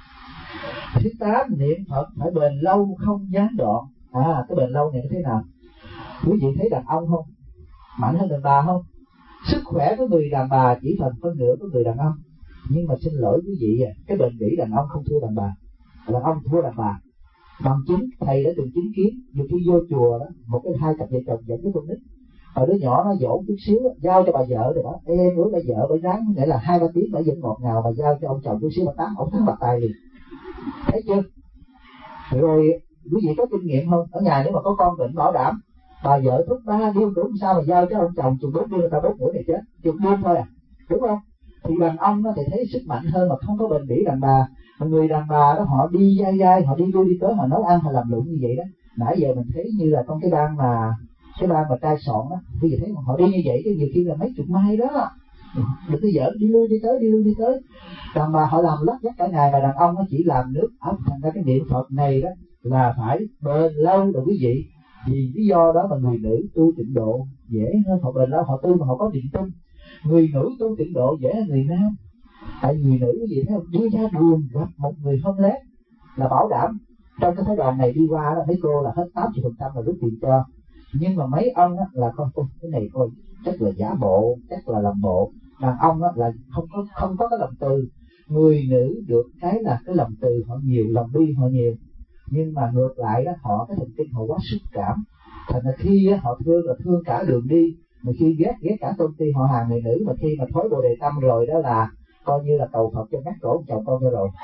Thứ tám, niệm Phật phải bền lâu không gián đoạn. À, cái bền lâu này nó thế nào? Quý vị thấy đàn ông không? Mạnh hơn đàn bà không? Sức khỏe của người đàn bà chỉ phần phân nửa của người đàn ông. Nhưng mà xin lỗi quý vị à, cái bền bỉ đàn ông không thua đàn bà, đàn ông thua đàn bà. Bằng chứng thầy đã từng chứng kiến, nhiều khi vô chùa đó, một cái hai cặp vợ chồng dẫn cái con nít, ở đứa nhỏ nó dỗ chút xíu, giao cho bà vợ rồi đó, em ước bà vợ bà ráng, nghĩa là hai ba tiếng bà vẫn ngọt ngào, mà giao cho ông chồng chút xíu bà tán, ông thắng bạc tay liền, thấy chưa? Rồi quý vị có kinh nghiệm không? Ở nhà nếu mà có con bệnh bảo đảm, bà vợ thúc ba điêu đúng sao mà giao cho ông chồng chừng bốn đêm người ta bốn mũi này chết, chừng đêm thôi à, đúng không? Thì đàn ông nó thì thấy sức mạnh hơn mà không có bền bỉ đàn bà. Mà người đàn bà đó họ đi dai dai, họ đi lui đi tới, họ nấu ăn, họ làm lụng như vậy đó. Nãy giờ mình thấy như là trong cái ban mà cái ban mà trai sọn đó, quý vị thấy họ đi như vậy, cái nhiều khi là mấy chục mai đó, đừng có giỡn, đi lui đi tới, đi lui đi tới. Đàn bà họ làm lắc dắt cả ngày, mà đàn ông nó chỉ làm nước ốc. Thành ra cái niệm Phật này đó là phải bền lâu rồi quý vị. Vì lý do đó mà người nữ tu tịnh độ dễ hơn, hoặc là đó họ tu mà họ có niềm tin. Người nữ tu tịnh độ dễ hơn người nam. Tại người nữ gì thấy không, đi ra đường gặp một người homeless là bảo đảm trong cái phái đoàn này đi qua đó, mấy cô là hết tám mươi phần trăm là rút tiền cho. Nhưng mà mấy ông á, là con ôi cái này coi chắc là giả bộ, chắc là làm bộ. Đàn ông á, là không có không có cái lòng từ. Người nữ được cái là cái lòng từ họ nhiều, lòng bi họ nhiều. Nhưng mà ngược lại đó, họ cái thần kinh họ quá xúc cảm. Thành ra khi á, họ thương là thương cả đường đi, mà khi ghét ghét cả công ty họ hàng người nữ, mà khi mà thối bồ đề tâm rồi đó là coi như là cầu Phật cho ngắt cổ chồng con cho rồi.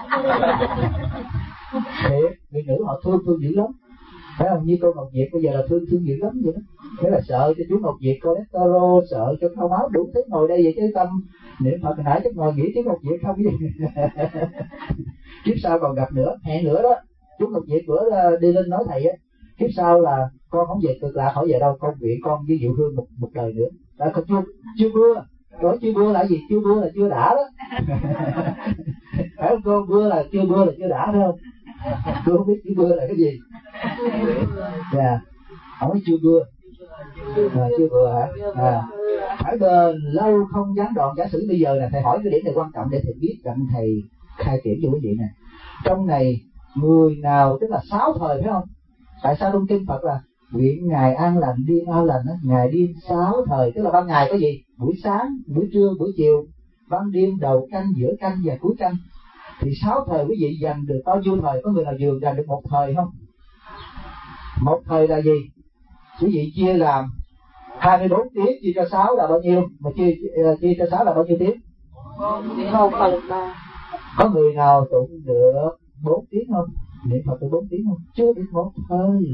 Thiệt, người nữ họ thương thương dữ lắm. Phải không? Như cô Ngọc Diệp bây giờ là thương thương dữ lắm vậy đó. Thế là sợ cho chú Ngọc Diệp cholesterol, sợ cho không máu, đủ thứ ngồi đây vậy chứ tâm niệm Phật hồi nãy chắc ngồi nghĩ chú Ngọc Diệp không gì. Kiếp sau còn gặp nữa, hẹn nữa đó. Chú Ngọc Diệp bữa đi lên nói thầy á, kiếp sau là con không về cực lạc, hỏi về đâu, con nguyện con với Diệu Hương một một đời nữa. Đã không chưa chưa mưa. Nói chưa mưa là gì? Chưa mưa là chưa đã đó. Phải không cô? Mưa là chưa mưa là chưa đã phải không? Cô không biết chưa mưa là cái gì. Dạ yeah. Không biết chưa mưa à, chưa vừa hả? À. Phải bền lâu không gián đoạn. Giả sử bây giờ là thầy hỏi cái điểm này quan trọng để thầy biết rằng thầy khai triển cho quý vị nè. Trong này người nào tức là sáu thời phải không? Tại sao trong kinh Phật là nguyện ngày an lành đêm an lành á, ngày đêm sáu thời, tức là ban ngày có gì? Buổi sáng, buổi trưa, buổi chiều, ban đêm đầu canh, giữa canh và cuối canh. Thì sáu thời quý vị dành được bao nhiêu thời? Có người nào vừa dành được một thời không? Một thời là gì? Quý vị chia làm hai mươi bốn tiếng, chia cho sáu là bao nhiêu? Mà chia chia cho sáu là bao nhiêu tiếng? một phần ba. Có người nào tụng được bốn tiếng không? Niệm Phật được bốn tiếng không? Chưa được một thời.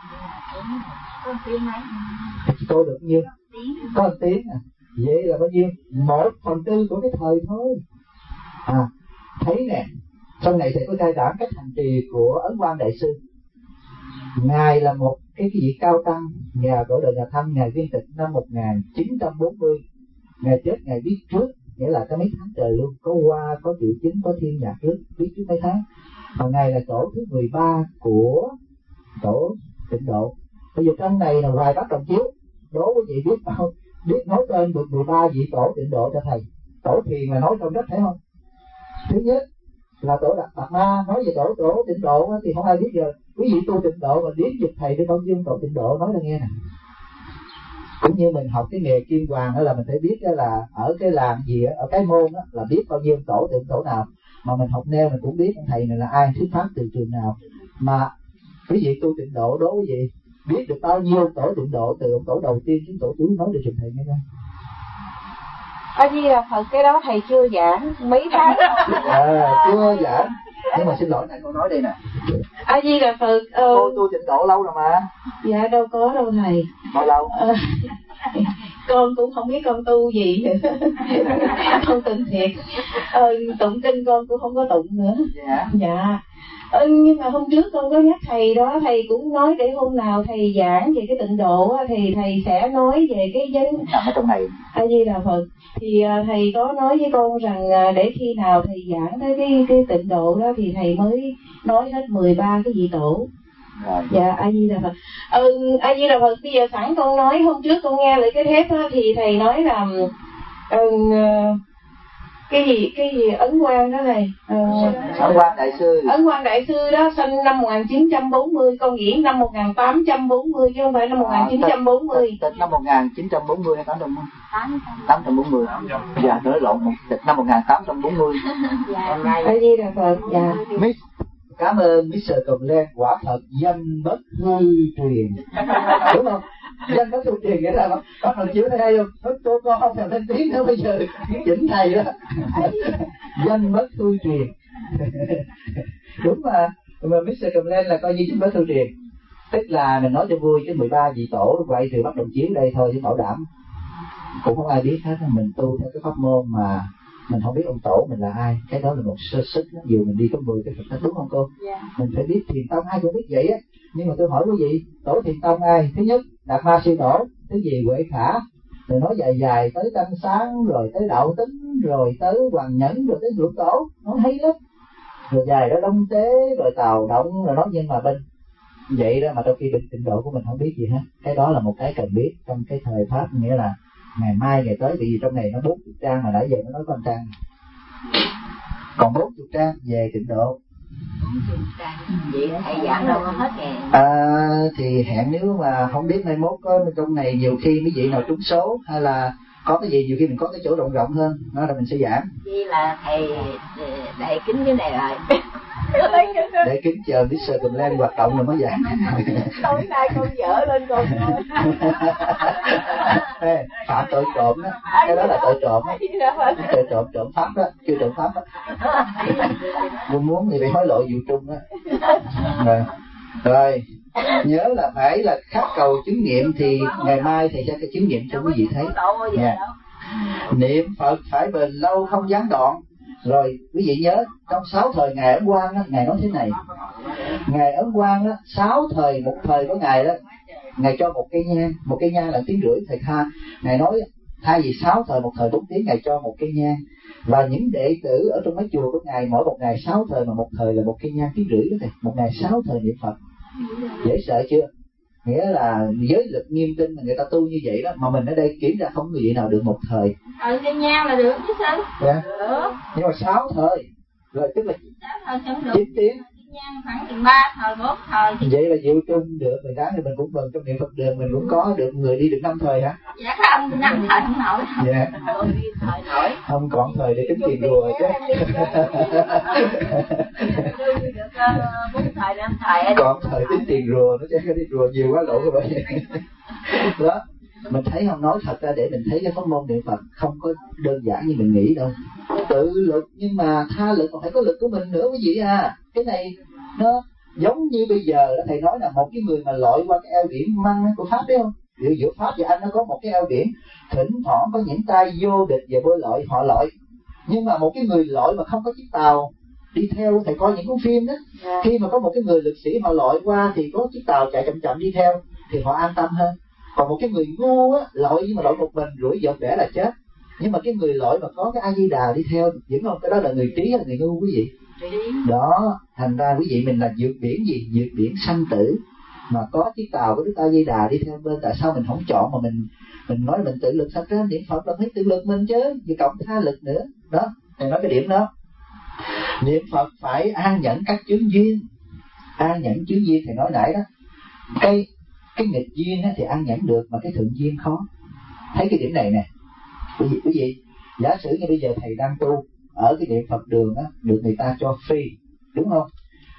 Cô được nhiêu? Có một tiếng à? Vậy là bao nhiêu? Một phần tư của cái thời thôi. À, thấy nè, sau này thầy có khai giảng cách hành trì của Ấn Quang Đại Sư. Ngài là một cái cái vị cao tăng, nhà cõi đời nhà Thanh, ngài viên tịch năm một nghìn chín trăm bốn mươi. Ngài chết ngài biết trước, nghĩa là có mấy tháng trời luôn, có hoa, có triệu chứng, có thiên nhạc trước, biết trước mấy tháng. Mà ngài là tổ thứ mười ba của tổ Tịnh Độ. Bây giờ trong này là Hoài Bắc Đồng Chiếu, đố quý vị biết không? Biết nói tên được mười ba vị tổ Tịnh Độ cho thầy. Tổ Thiền là nói trong đất phải không? Thứ nhất là tổ Đạt Đạt Ma, nói về tổ tổ Tịnh Độ thì không ai biết giờ. Quý vị tu Tịnh Độ mà điếm giùm thầy để bao nhiêu tổ Tịnh Độ nói ra nghe nè. Cũng như mình học cái nghề kim hoàng đó là mình phải biết là ở cái làng gì đó, ở cái môn đó, là biết bao nhiêu tổ Tịnh Tổ nào. Mà mình học neo mình cũng biết thầy này là ai, thuyết pháp từ trường nào. Mà quý vị tu Tịnh Độ đó quý vị biết được bao nhiêu tổ Tịnh Độ từ ông tổ đầu tiên đến tổ cuối nói được giùm thầy nghe không? A Di Đà Phật, cái đó thầy chưa giảng mấy tháng. À, chưa giảng. Nhưng mà xin lỗi này, con nói đây nè. A Di Đà Phật. Ờ... Cô tu Tịnh Độ lâu rồi mà. Dạ đâu có đâu thầy. Bao lâu? Ờ... Con cũng không biết con tu gì nữa. Không tin thiệt. Ờ, tụng kinh con cũng không có tụng nữa. Dạ. Dạ. Ừ, nhưng mà hôm trước con có nhắc thầy đó, thầy cũng nói để hôm nào thầy giảng về cái Tịnh Độ thì thầy sẽ nói về cái vấn nằm ở trong này. A Di Đà Phật. Thì thầy có nói với con rằng để khi nào thầy giảng tới cái cái Tịnh Độ đó thì thầy mới nói hết mười ba cái vị tổ. Rồi. Dạ A Di Đà Phật. Ừ, A Di Đà Phật, bây giờ sẵn con nói, hôm trước con nghe lại cái thép đó, thì thầy nói là ừ, cái gì cái gì Ấn Quang đó này, ờ, Ấn Quang Đại Sư. Ấn Quang Đại Sư đó sinh năm một nghìn chín trăm bốn mươi, con nghĩ năm một nghìn tám trăm bốn mươi chứ không phải năm một nghìn chín trăm bốn mươi. Tịch năm một nghìn chín trăm bốn mươi hay tám trăm bốn mươi? tám trăm bốn mươi. Dạ, nói lộn, tịch năm một nghìn tám trăm bốn mươi. A Di Đà Phật. Dạ. Miss, cảm ơn mít tơ Comlen, quả thật danh bất hư truyền. Đúng không? Danh bất hư truyền nghĩa là bác đồng chiếu thấy hay không? Nói cô con không thèm lên tiếng nữa bây giờ chỉnh thầy đó. Danh bất hư truyền. Đúng mà, mà mít tơ Comlen là coi như danh bất hư truyền. Tức là mình nói cho vui cái mười ba vị tổ vậy thì bắt đồng chiếu đây thôi chứ bảo đảm cũng không ai biết hết. Mình tu theo cái pháp môn mà mình không biết ông tổ mình là ai, cái đó là một sơ sức đó. Dù mình đi có mười cái Phật thánh, đúng không cô? Yeah. Mình phải biết Thiền Tông, ai cũng biết vậy á. Nhưng mà tôi hỏi quý vị, tổ Thiền Tông ai? Thứ nhất Đạt Ma Sư Tổ, thứ gì Huệ Khả, rồi nói dài dài tới Tăng Sáng, rồi tới Đạo Tính, rồi tới Hoàng Nhẫn, rồi tới Thượng Tổ, nói hay lắm. Rồi dài đó Đông Tế, rồi Tào Động, rồi nói nhưng mà bên vậy đó mà trong khi tịnh độ của mình không biết gì hết. Cái đó là một cái cần biết trong cái thời Pháp, nghĩa là ngày mai ngày tới, vì trong này nó bốn mươi trang mà nãy giờ nó nói có một trang, còn bốn mươi trang về tịnh độ. Vậy thầy giảng đâu có hết ngày. À, thì hẹn nếu mà không biết mai mốt có trong này nhiều khi mấy vị nào trúng số hay là có cái gì, nhiều khi mình có cái chỗ rộng rộng hơn đó là mình sẽ giảng. Vì là thầy đại kính cái này rồi. Để kính chờ biết sơ tùm lên hoạt động rồi mới giảng. Tối nay con dở lên con Ê, phạm tội trộm đó, cái đó là tội trộm đó. Tội trộm, trộm pháp đó, chưa trộm pháp đó. Muốn muốn thì phải hối lộ vụ trung đó. Rồi, rồi nhớ là phải là khát cầu chứng nghiệm, thì ngày mai thầy sẽ cái chứng nghiệm cho quý vị thấy nha. Niệm Phật phải bền lâu không gián đoạn. Rồi quý vị nhớ trong sáu thời ngày Ấn Quang á, ngài nói thế này: ngày Ấn Quang á, sáu thời một thời của ngài đó, ngài cho một cây nhang, một cây nhang là tiếng rưỡi thầy tha. Ngài nói thay vì sáu thời một thời bốn tiếng, ngài cho một cây nhang. Và những đệ tử ở trong mấy chùa của ngài mỗi một ngày sáu thời, mà một thời là một cây nhang tiếng rưỡi đó thầy, một ngày sáu thời niệm Phật. Dễ sợ chưa? Nghĩa là giới lực nghiêm tinh mà người ta tu như vậy đó, mà mình ở đây kiếm ra không có gì nào được một thời. Thời cây nhang là được chứ sao? Dạ. Được. Nhưng mà sáu thời, rồi tức là sáu thời chẳng được. chín tiếng. Nhang khoảng chừng ba thời, bốn thời. Vậy là diệu trung được, rồi đáng thì mình cũng mừng trong niệm Phật đường mình cũng có được người đi được năm thời hả? Dạ không, năm thời không nổi. Dạ. thời nổi. Không còn thời để tính tiền rùa chứ. bốn thời năm thời. Còn thời tính tiền rùa, nó chắc đi rùa nhiều quá lộn các bạn. Đó. Mình thấy không, nói thật ra để mình thấy cái pháp môn niệm Phật không có đơn giản như mình nghĩ đâu. Tự lực nhưng mà tha lực còn phải có lực của mình nữa quý vị à. Cái này nó giống như bây giờ thầy nói là một cái người mà lội qua cái eo biển măng của Pháp đấy không? Giữa, giữa Pháp và Anh nó có một cái eo biển, thỉnh thoảng có những tay vô địch và bơi lội họ lội. Nhưng mà một cái người lội mà không có chiếc tàu đi theo, thầy coi những cuốn phim đó, khi mà có một cái người lực sĩ họ lội qua thì có chiếc tàu chạy chậm chậm đi theo thì họ an tâm hơn. Còn một cái người ngu á, lội nhưng mà lội một mình rủi giọt đẻ là chết. Nhưng mà cái người lội mà có cái A Di Đà đi theo, vẫn không, cái đó là người trí hay là người ngu quý vị? Đó, thành ra quý vị mình là vượt biển gì? Vượt biển sanh tử mà có chiếc tàu của Đức A Di Đà đi theo bên, tại sao mình không chọn mà mình mình nói mình tự lực? Thật ra niệm Phật là phải tự lực mình chứ, vì cộng tha lực nữa. Đó, thầy nói cái điểm đó. Niệm Phật phải an nhẫn các chướng duyên. An nhẫn chướng duyên thầy nói nãy đó. Cái cái nghịch duyên thì an nhẫn được mà cái thượng duyên khó. Thấy cái điểm này nè quý vị, quý vị giả sử như bây giờ thầy đang tu ở cái niệm Phật đường á, được người ta cho free, đúng không?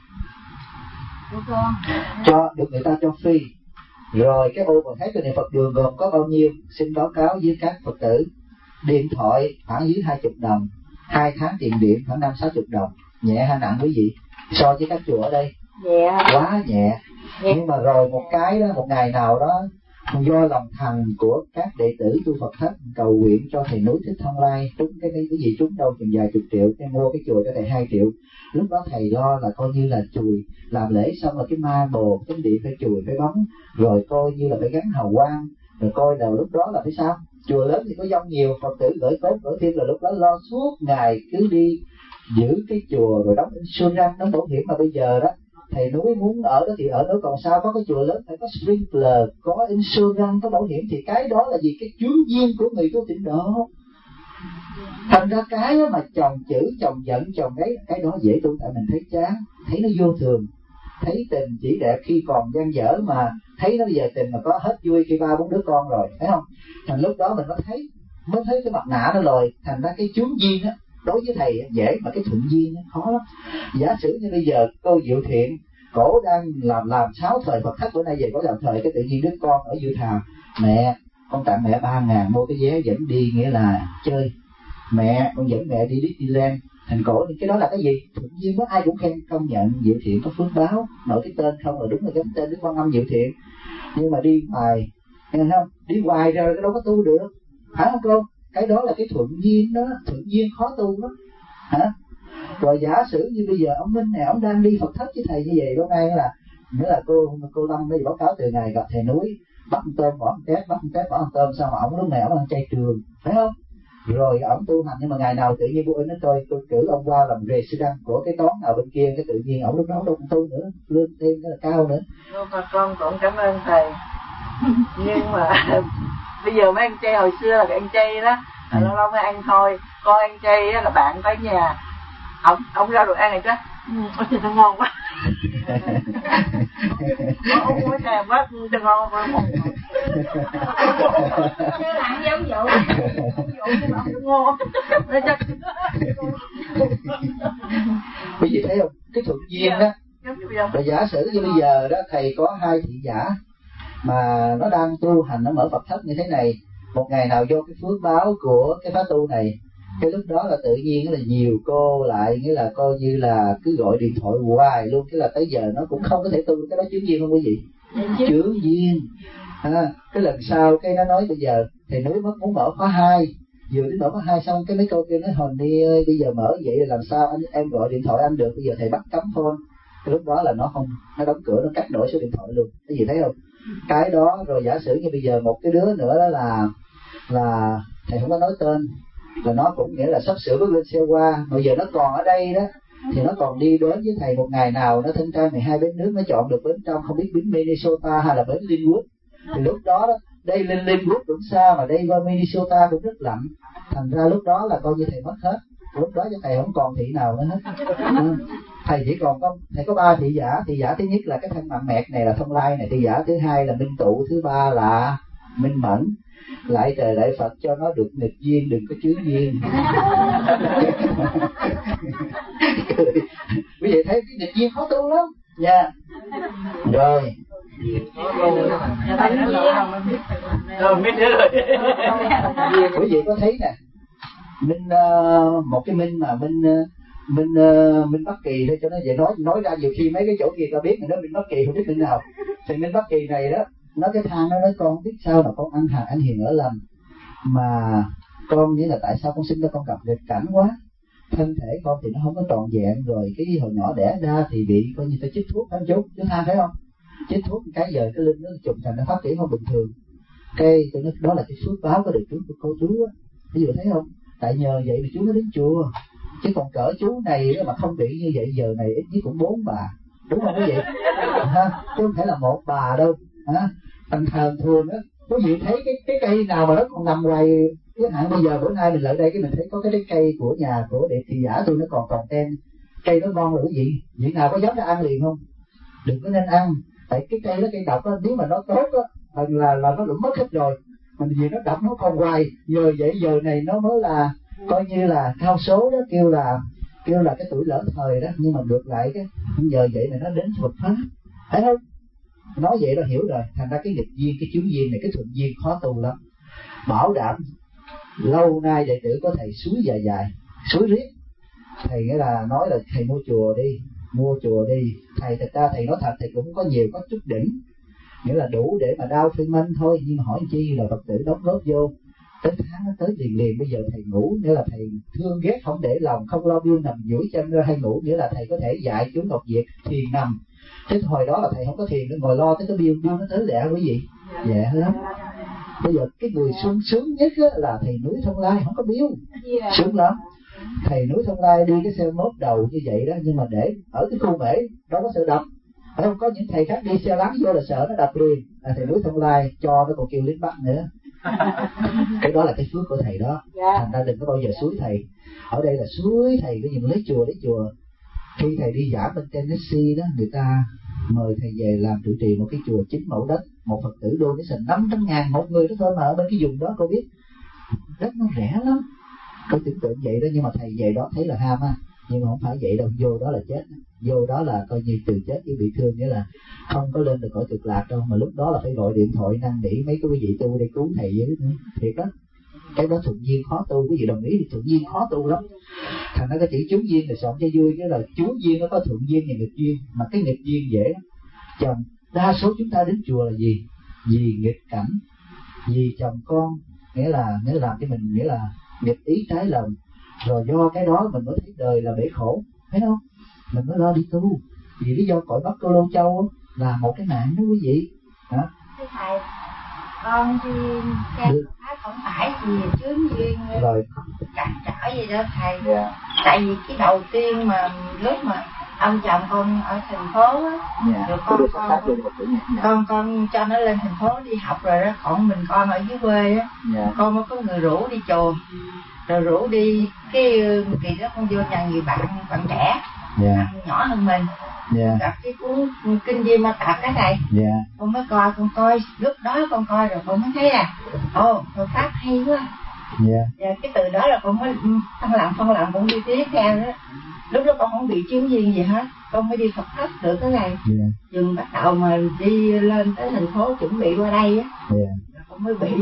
Cho được người ta cho free. Rồi cái ô mà thấy cái niệm Phật đường gồm có bao nhiêu? Xin báo cáo với các Phật tử. Điện thoại khoảng dưới hai mươi đồng, hai tháng tiền điện khoảng năm sáu chục đồng. Nhẹ hay nặng quý vị? So với các chùa ở đây nhẹ, quá nhẹ. Nhưng mà rồi một cái đó, một ngày nào đó do lòng thành của các đệ tử tu Phật thất cầu nguyện cho thầy Núi Thích Thông Lai trúng cái cái gì trúng đâu chừng vài chục triệu, cái mua cái chùa cho thầy hai triệu. Lúc đó thầy lo là coi như là chùi làm lễ xong rồi cái ma bồ chánh điện phải chùi phải bóng, rồi coi như là phải gắn hào quang, rồi coi là lúc đó là phải sao? Chùa lớn thì có dông nhiều, Phật tử gửi cốt gửi thêm, là lúc đó lo suốt ngày cứ đi giữ cái chùa rồi đóng insurance, đóng bảo hiểm. Mà bây giờ đó thầy Núi muốn ở đó thì ở đó, còn sao có cái chùa lớn phải có sprinkler, có insurance, có bảo hiểm, thì cái đó là gì? Cái chướng duyên của người tu tịnh độ. Thành ra cái mà chồng chữ, chồng giận, chồng ấy, cái đó dễ tu, tại mình thấy chán, thấy nó vô thường, thấy tình chỉ đẹp khi còn dang dở, mà thấy nó bây giờ tình mà có hết vui khi ba bốn đứa con rồi, thấy không? Thành lúc đó mình mới thấy, mới thấy cái mặt nạ nó lồi. Thành ra cái chướng duyên á đối với thầy dễ, mà cái thuận duyên khó lắm. Giả sử như bây giờ cô Diệu Thiện, cổ đang làm làm sáu thời Phật thất, bữa nay về có làm thời, cái tự nhiên đứa con ở Diệu Thà, mẹ con tặng mẹ ba ngàn mua cái vé dẫn đi, nghĩa là chơi, mẹ con dẫn mẹ đi Disneyland. Thành cổ thì cái đó là cái gì? Thuận duyên đó, ai cũng khen công nhận Diệu Thiện có phước báo, nội cái tên không là đúng là cái tên Đức Quan Âm Diệu Thiện. Nhưng mà đi hoài, nghe không? Đi hoài rồi cái đâu có tu được, phải không cô? Cái đó là cái thuận duyên đó, thuận duyên khó tu đó, hả? Rồi giả sử như bây giờ ông Minh này, ông đang đi Phật thất với thầy như vậy, hôm nay là nghĩa là cô cô Lâm mới báo cáo từ ngày gặp thầy Núi, bắt con tôm bỏ con tép, bắt con tép bỏ con tôm, sao mà ông lúc này ông ăn chay trường, phải không? Rồi ổng tu hành, nhưng mà ngày nào tự nhiên cô nói tôi tôi cử ông qua làm resident của cái toán nào bên kia, cái tự nhiên ổng lúc đó đâu tu nữa, lương thêm cái là cao nữa. Con con cũng cảm ơn thầy. Nhưng mà bây giờ mấy anh chay hồi xưa là cái anh chay đó, là lâu lâu mới ăn thôi. Con ăn chay là bạn tới nhà, ông ông ra đồ ăn này chứ, ôi trời nó ngon quá. Ông có thèm quá, cho ngon quá. Chứ bạn giống dụ nhưng mà không ngon. Quý vị thấy không, cái thuận duyên đó. Rồi giả sử như bây giờ đó thầy có hai thị giả mà nó đang tu hành, nó mở Phật thất như thế này, một ngày nào vô cái phước báo của cái khóa tu này, cái lúc đó là tự nhiên là nhiều cô lại, nghĩa là coi như là cứ gọi điện thoại hoài luôn, cái là tới giờ nó cũng không có thể tu. Cái đó chướng duyên không quý vị? Chướng duyên. À, cái lần sau cái nó nói bây giờ thầy núi mất muốn mở khóa hai, vừa đến mở khóa hai xong cái mấy câu kia nói Hòn Ni ơi bây giờ mở vậy là làm sao anh em gọi điện thoại anh được, bây giờ thầy bắt cấm phone. Cái lúc đó là nó không, nó đóng cửa, nó cắt đổi số điện thoại luôn. Cái gì thấy không? Cái đó. Rồi giả sử như bây giờ một cái đứa nữa đó là là thầy không có nói tên, là nó cũng nghĩa là sắp sửa bước lên xe qua, bây giờ nó còn ở đây đó thì nó còn đi đến với thầy một ngày nào nó thanh tra mười hai bến nước, nó chọn được bến trong không biết bến Minnesota hay là bến Linwood. Thì lúc đó đó đây lên Linwood cũng xa, mà đây qua Minnesota cũng rất lạnh, thành ra lúc đó là coi như thầy mất hết. Lúc đó cho thầy không còn thị nào nữa hết. Ừ. Thầy chỉ còn có thầy có ba thị giả. Thị giả thứ nhất là cái thân mạng mẹt này là Thông Lai này, thị giả thứ hai là Minh Tụ, thứ ba là Minh Mẫn. Lại trời lại Phật cho nó được nghịch duyên, đừng có chướng duyên. Quý vị thấy cái nghịch duyên khó tu lắm nha. Rồi quý vị có thấy nè, Minh uh, một cái Minh mà Minh uh, Minh uh, Minh Bắc Kỳ thôi cho nó vậy, nói nói ra nhiều khi mấy cái chỗ kia ta biết mình nói Minh Bắc Kỳ không biết Minh nào. Thì Minh Bắc Kỳ này đó, nó cái thang nó nói con biết sao mà con ăn hàng anh hiền ở lầm, mà con nghĩ là tại sao con sinh ra con gặp nghịch cảnh quá, thân thể con thì nó không có trọn vẹn, rồi cái hồi nhỏ đẻ ra thì bị coi như ta chích thuốc anh chú chú than thấy không, chích thuốc cái giờ cái linh nó trùng thành nó phát triển không bình thường. Cái tôi nói đó là cái phước báo của đời trước của cô chú á, ví dụ thấy không, tại nhờ vậy mà chú mới đến chùa, chứ còn cỡ chú này mà không bị như vậy giờ này ít nhất cũng bốn bà, đúng không quý vị? Ha, chứ không phải là một bà đâu. Hả? Thành thường thường á, quý vị thấy cái cái cây nào mà nó còn nằm hoài, cái hạn bây giờ bữa nay mình lại đây cái mình thấy có cái trái cây của nhà của đệ thị giả tôi nó còn còn ten, cây nó ngon rồi quý vị, vị nào có dám ra ăn liền không? Đừng có nên ăn, tại cái cây đó cây độc á, nếu mà nó tốt á là là nó cũng mất hết rồi, mình vì nó độc nó còn hoài, giờ vậy giờ này nó mới là coi như là cao số đó, kêu là kêu là cái tuổi lỡ thời đó, nhưng mà ngược lại cái giờ vậy mà nó đến Phật pháp, thấy không? Nói vậy là hiểu rồi. Thành ra cái nghịch duyên, cái chướng duyên này, cái thuận duyên khó tu lắm. Bảo đảm lâu nay đệ tử có thầy suối dài dài, suối riết. Thầy nghĩa là nói là thầy mua chùa đi, mua chùa đi. Thầy thật ra thầy nói thật thầy cũng có nhiều, có chút đỉnh, nghĩa là đủ để mà đau phim minh thôi. Nhưng mà hỏi chi là Phật tử đóng góp vô, tới tháng nó tới liền liền. Bây giờ thầy ngủ, nghĩa là thầy thương ghét không để lòng, không lo biêu nằm duỗi chân ra hay ngủ, nghĩa là thầy có thể dạy chú Ngọc Diệp thiền nằm. Thế hồi đó là thầy không có thiền, nó ngồi lo tới cái biêu, biêu nó tới lẹ quý vị, nhẹ lắm. Bây giờ cái người sung sướng nhất là thầy núi Thông Lai, không có biêu, sướng lắm. Thầy núi Thông Lai đi cái xe mốt đầu như vậy đó, nhưng mà để ở cái khu bể đó nó sợ đập. Phải không? Có những thầy khác đi xe lắng vô là sợ nó đập liền, à, thầy núi Thông Lai cho nó còn kêu lính bắt nữa. Cái đó là cái phước của thầy đó. Thành ra đừng có bao giờ suối thầy. Ở đây là suối thầy, cái gì mà lấy chùa lấy chùa. Khi thầy đi giảng bên Tennessee đó, người ta mời thầy về làm trụ trì một cái chùa chín mẫu đất, một Phật tử donation năm trăm ngàn một người đó thôi, mà ở bên cái vùng đó cô biết đất nó rẻ lắm. Cô tưởng tượng vậy đó, nhưng mà thầy về đó thấy là ham á, nhưng mà không phải vậy đâu, vô đó là chết, vô đó là coi như từ chết với bị thương, nghĩa là không có lên được cõi cực lạc đâu, mà lúc đó là phải gọi điện thoại năn nỉ mấy cái quý vị tu để cứu thầy với nữa, thiệt đó. Cái đó thuận duyên khó tu, quý vị đồng ý thì thuận duyên khó tu lắm. Thành ra cái chữ trúng duyên là soạn cho vui, cái là trúng duyên nó có thuận duyên và nghịch duyên, mà cái nghịch duyên dễ lắm. Chồng đa số chúng ta đến chùa là gì? Vì nghịch cảnh, vì chồng con, nghĩa là nghĩa là làm cho mình nghĩa là nghịch ý trái lòng, rồi do cái đó mình mới thấy đời là bể khổ, thấy không? Mình mới lo đi tu, vì lý do cõi Bắc Cô Lô Châu là một cái nạn đó quý vị. Hả? Thầy, con thì xem Pháp không phải gì chướng duyên rồi cản trở gì đó thầy. dạ Tại vì cái đầu tiên mà lúc mà ông chồng con ở thành phố á, dạ rồi con con, con luôn một chữ nhé. con con cho nó lên thành phố đi học rồi đó, còn mình con ở dưới quê á, Dạ con mới có người rủ đi chùa, rồi rủ đi cái kỳ đó con vô nhà người bạn bạn trẻ dạ nhỏ hơn mình, dạ gặp cái cuốn kinh Di Ma Tập cái này, dạ con mới coi con coi lúc đó con coi rồi con mới thấy là ồ Phật pháp hay quá. dạ Và cái từ đó là con mới phân làm phân làm con đi tiếp theo đó. Lúc đó con không bị chướng duyên gì hết, con mới đi Phật thất được cái này. dạ Dừng bắt đầu mà đi lên tới thành phố chuẩn bị qua đây á, dạ rồi con mới bị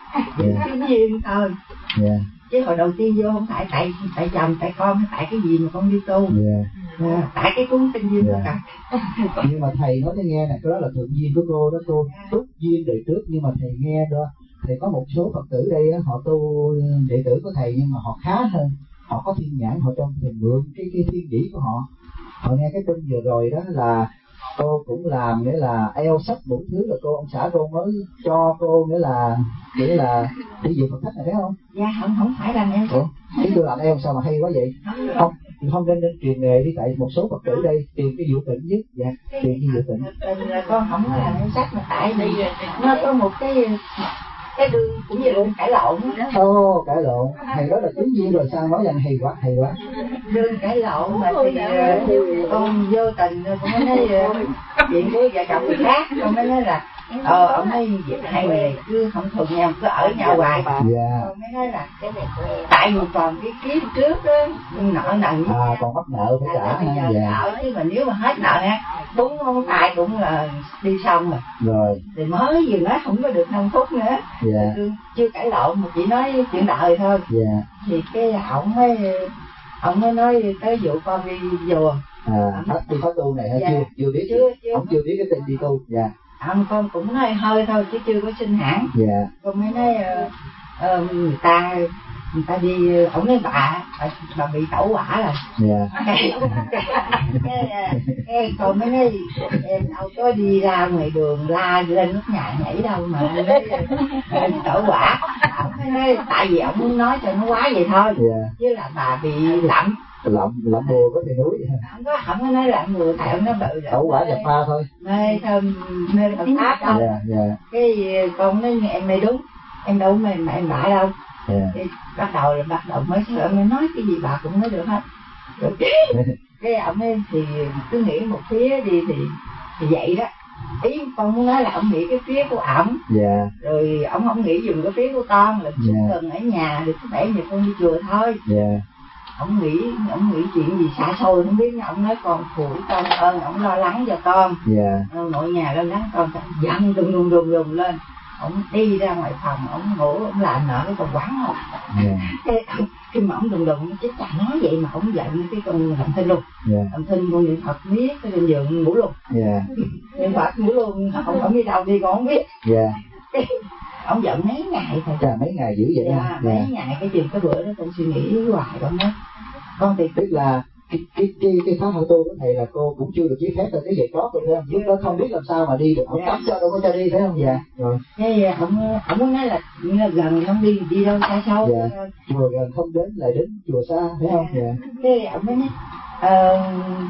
dạ chướng duyên thôi. dạ Chứ hồi đầu tiên vô không phải tại tại chồng tại con hay tại cái gì mà con đi tu, dạ à, tại cái cuốn kinh Di Ma Dạ. Tập. Nhưng mà thầy nói cho nghe nè, cái đó là thượng duyên của cô đó, cô túc duyên đời trước. Nhưng mà thầy nghe đó, thầy có một số Phật tử đây á, họ tu đệ tử của thầy nhưng mà họ khá hơn, họ có thiên nhãn, họ trong thầy mượn cái cái thiên chỉ của họ. Họ nghe cái tin vừa rồi đó là cô cũng làm, nghĩa là eo sách đủ thứ, là cô ông xã cô mới cho cô, nghĩa là nghĩa là đi dự Phật thất này, thấy không? Dạ không không phải là em. Ủa, cái tôi làm eo sao mà hay quá vậy? Không, không nên nên truyền nghề đi, tại một số Phật tử đây truyền cái vụ tịnh chứ. Dạ, truyền cái vụ tịnh. Tình là con không có làm em sách, mà tại vì nó có một cái cái đường cũng như đường cải lộn đó. Ô, oh, cải lộn, thầy đó là chứng duyên rồi sao nói rằng hay quá, hay quá. Đường cải lộn mà thì uh, con vô tình con mới nói uh, chuyện của vợ chồng người khác, con mới nói là ờ ông ấy hai người cứ không thuận nhau, cứ ở nhau hoài. Dạ. Con mới nói là tại vì còn cái kiếp trước đó nợ nần, à còn mắc nợ phải trả. bây giờ Dạ. nợ chứ mà nếu mà hết nợ ha, đúng không tài cũng là đi xong rồi. Rồi. Thì mới vừa nói không có được năm phút nữa. Dạ. Chưa cãi lộn mà chỉ nói chuyện đời thôi. Dạ. Thì cái ổng mới ổng mới nói tới vụ con đi chùa. À, hết đi khóa tu này hay dạ. chưa chưa biết? Chưa, chưa. Ông chưa biết cái tin đi tu. Dạ. Ông con cũng nói hơi thôi chứ chưa có sinh hẳn. Dạ. Con mới nói uh, uh, người ta người ta đi, ổng nói bà bà, bà bị tẩu hỏa rồi. Dạ. Cái con mới nói em đâu có đi ra ngoài đường la lên nóc nhà nhảy đâu mà nói tẩu hỏa. Ổng mới nói tại vì ổng muốn nói cho nó quá vậy thôi. Dạ. Chứ là bà bị lậm lậm lậm bùa có thể núi. Không có, không có nói lậm bùa, tại ông nó bự rồi. Tẩu hỏa nhập ma thôi. Mê thơm mê Phật pháp đâu. Dạ. Dạ. Cái con nói em mày đúng, em đâu mày mà em bại đâu. Yeah. Thì bắt đầu là bắt đầu mới sợ, mới nói cái gì bà cũng nói được hết. Rồi cái, cái ông ấy thì cứ nghĩ một phía đi thì thì vậy đó. Ý con muốn nói là ông nghĩ cái phía của ổng. Yeah. Rồi ông không nghĩ dùng cái phía của con là chỉ Yeah. cần ở nhà được có bảy giờ con đi chùa thôi. Yeah. Ông nghĩ ông nghĩ chuyện gì xa xôi không biết, ông nói con phụ con ơn, ông lo lắng cho con. Yeah. Nội nhà lo lắng con, giận đùng đùng đùng đùng lên. Ông đi ra ngoài phòng, ông ngủ, ông làm nợ cái con quẳng không. Yeah. Cái, khi mà ông đùng đùng, chứ chả nói vậy mà ông giận cái con làm thinh luôn. Yeah. Làm thinh con niệm Phật biết, cái con giận ngủ luôn. Yeah. Niệm Phật ngủ luôn, ông, ông đi đâu đi con không biết. Yeah. Ông giận mấy ngày thôi. Chà, mấy ngày dữ vậy. Dạ, mấy yeah. ngày cái chừng cái bữa đó con suy nghĩ hoài con đó. Con thì tức là cái cái cái cái pháp hậu tu của thầy là cô cũng chưa được giấy phép, là cái giày chót rồi đó, lúc đó không biết làm sao mà đi được, ông yeah. cấm cho đâu có cho đi, thấy không? Dạ. Rồi. Cái ông ông muốn nói là gần không đi đi đâu xa xôi. Dạ. Chùa gần không đến lại đến chùa xa, thấy không? Dạ. Cái ông mới nói ờ,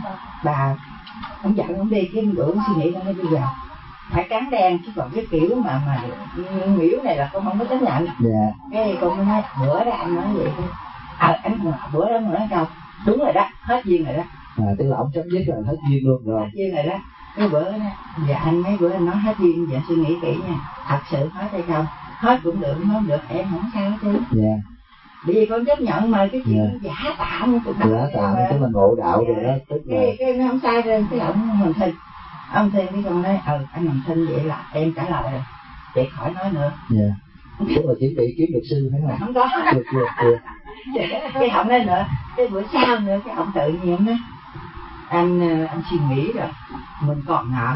bà ông dặn ông đi, cái bữa suy nghĩ con nói bây giờ phải trắng đen, chứ còn cái kiểu mà mà miễu này là con không có chấp nhận. Dạ. Cái con mới nói bữa đó anh nói vậy thôi. À, anh bữa đó nói câu đúng rồi đó, hết duyên rồi đó. À, tức là ông chấm dứt rồi, hết duyên luôn rồi. Hết duyên rồi đó. Cái bữa đó, dạ anh mấy bữa anh nói hết duyên, dạ suy nghĩ kỹ nha, thật sự hết hay không? Hết cũng được, không được em không sao hết chứ. Dạ. Bởi vì con chấp nhận mà cái chuyện yeah. giả tạm của giả tạm chứ mình ngộ đạo rồi đó, tức là cái cái nó không sai rồi. Cái ông mình thinh ông thinh cái con nói ừ anh mình thinh vậy là em trả lời rồi, vậy khỏi nói nữa. Dạ. Tức là chuẩn bị kiếm luật sư phải không? Không có. Được được được. Cái ông nói nữa, cái bữa sau nữa cái ông tự nhiên ông nói anh anh suy nghĩ rồi, mình còn nợ.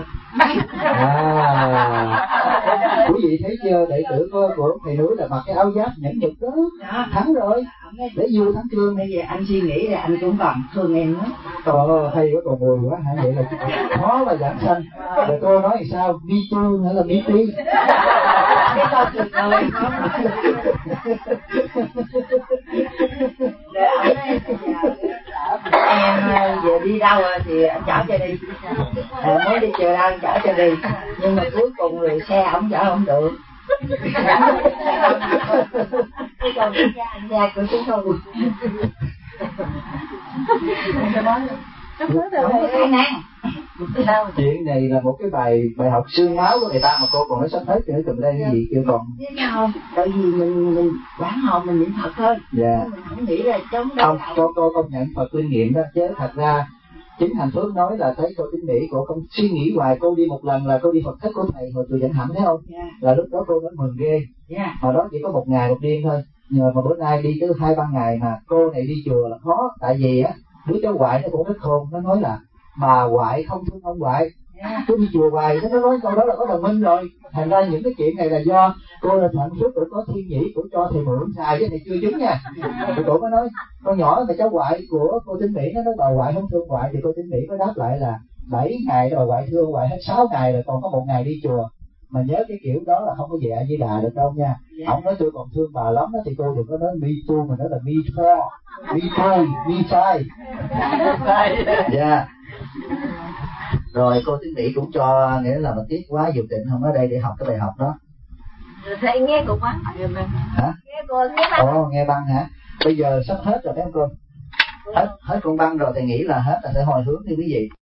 À, quý vị thấy chưa, đệ tử của, của thầy Núi là mặc cái áo giáp nhẫn nhục đó, đó. Thắng rồi, để vui thắng thương. Bây giờ anh suy nghĩ là anh cũng còn thương em nữa. Ồ, hay quá, còn mùi quá hả? Vậy là khó là giảng sanh. Rồi cô nói thì sao? Mi tu nữa là mi ti. cái câu tuyệt vời để ông ấy em về đi đâu thì anh chở cho đi, à, mới đi chợ đâu anh chở cho đi, nhưng mà cuối cùng rồi xe ông chở không được. Cái con nhà của chúng tôi không có khả năng. Chuyện này là một cái bài bài học xương máu của người ta mà cô còn nói sắp hết nữa, cầm đây cái gì kêu còn. Thế nào? Tại vì mình mình quán hồn mình niệm Phật thôi. Dạ. Mình không nghĩ là chống không, cô cô công nhận Phật kinh nghiệm đó, chứ thật ra chính Hành Phước nói là thấy cô tín mỹ, cô không suy nghĩ hoài, cô đi một lần là cô đi Phật thất của thầy hồi chùa Vĩnh Hạnh thấy không? Yeah. Là lúc đó cô đã mừng ghê. Yeah. Mà đó chỉ có một ngày một đêm thôi, nhờ mà bữa nay đi tới hai ba ngày mà cô này đi chùa là khó, tại vì á đứa cháu ngoại nó cũng rất khôn, nó nói là bà ngoại không thương ông ngoại, cứ đi chùa hoài, nó nói câu đó là có đồng minh rồi. Thành ra những cái chuyện này là do cô là Hạnh Phước của có thiên nhĩ của cho thầy mượn xài, chứ này chưa chứng nha. Thì cô mới nói con nhỏ mà cháu ngoại của cô tín mỹ nó nói bà ngoại không thương ngoại, thì cô tín mỹ có đáp lại là bảy ngày đó bà ngoại thương ngoại hết sáu ngày rồi còn có một ngày đi chùa. Mà nhớ cái kiểu đó là không có về A Di Đà được đâu nha. Yeah. Ông nói tôi còn thương bà lắm đó, thì cô đừng có nói me too mà nói là me for, me too, me sai. Dạ. Rồi cô tín mỹ cũng cho nghĩa là mà tiếc quá Diệu Tịnh không ở đây để học cái bài học đó. Thầy nghe cô băng. Hả? Nghe cô nghe băng. Ồ, nghe băng hả? Bây giờ sắp hết rồi phải không cô? Hết hết con băng rồi, thầy nghĩ là hết là sẽ hồi hướng đi quý vị.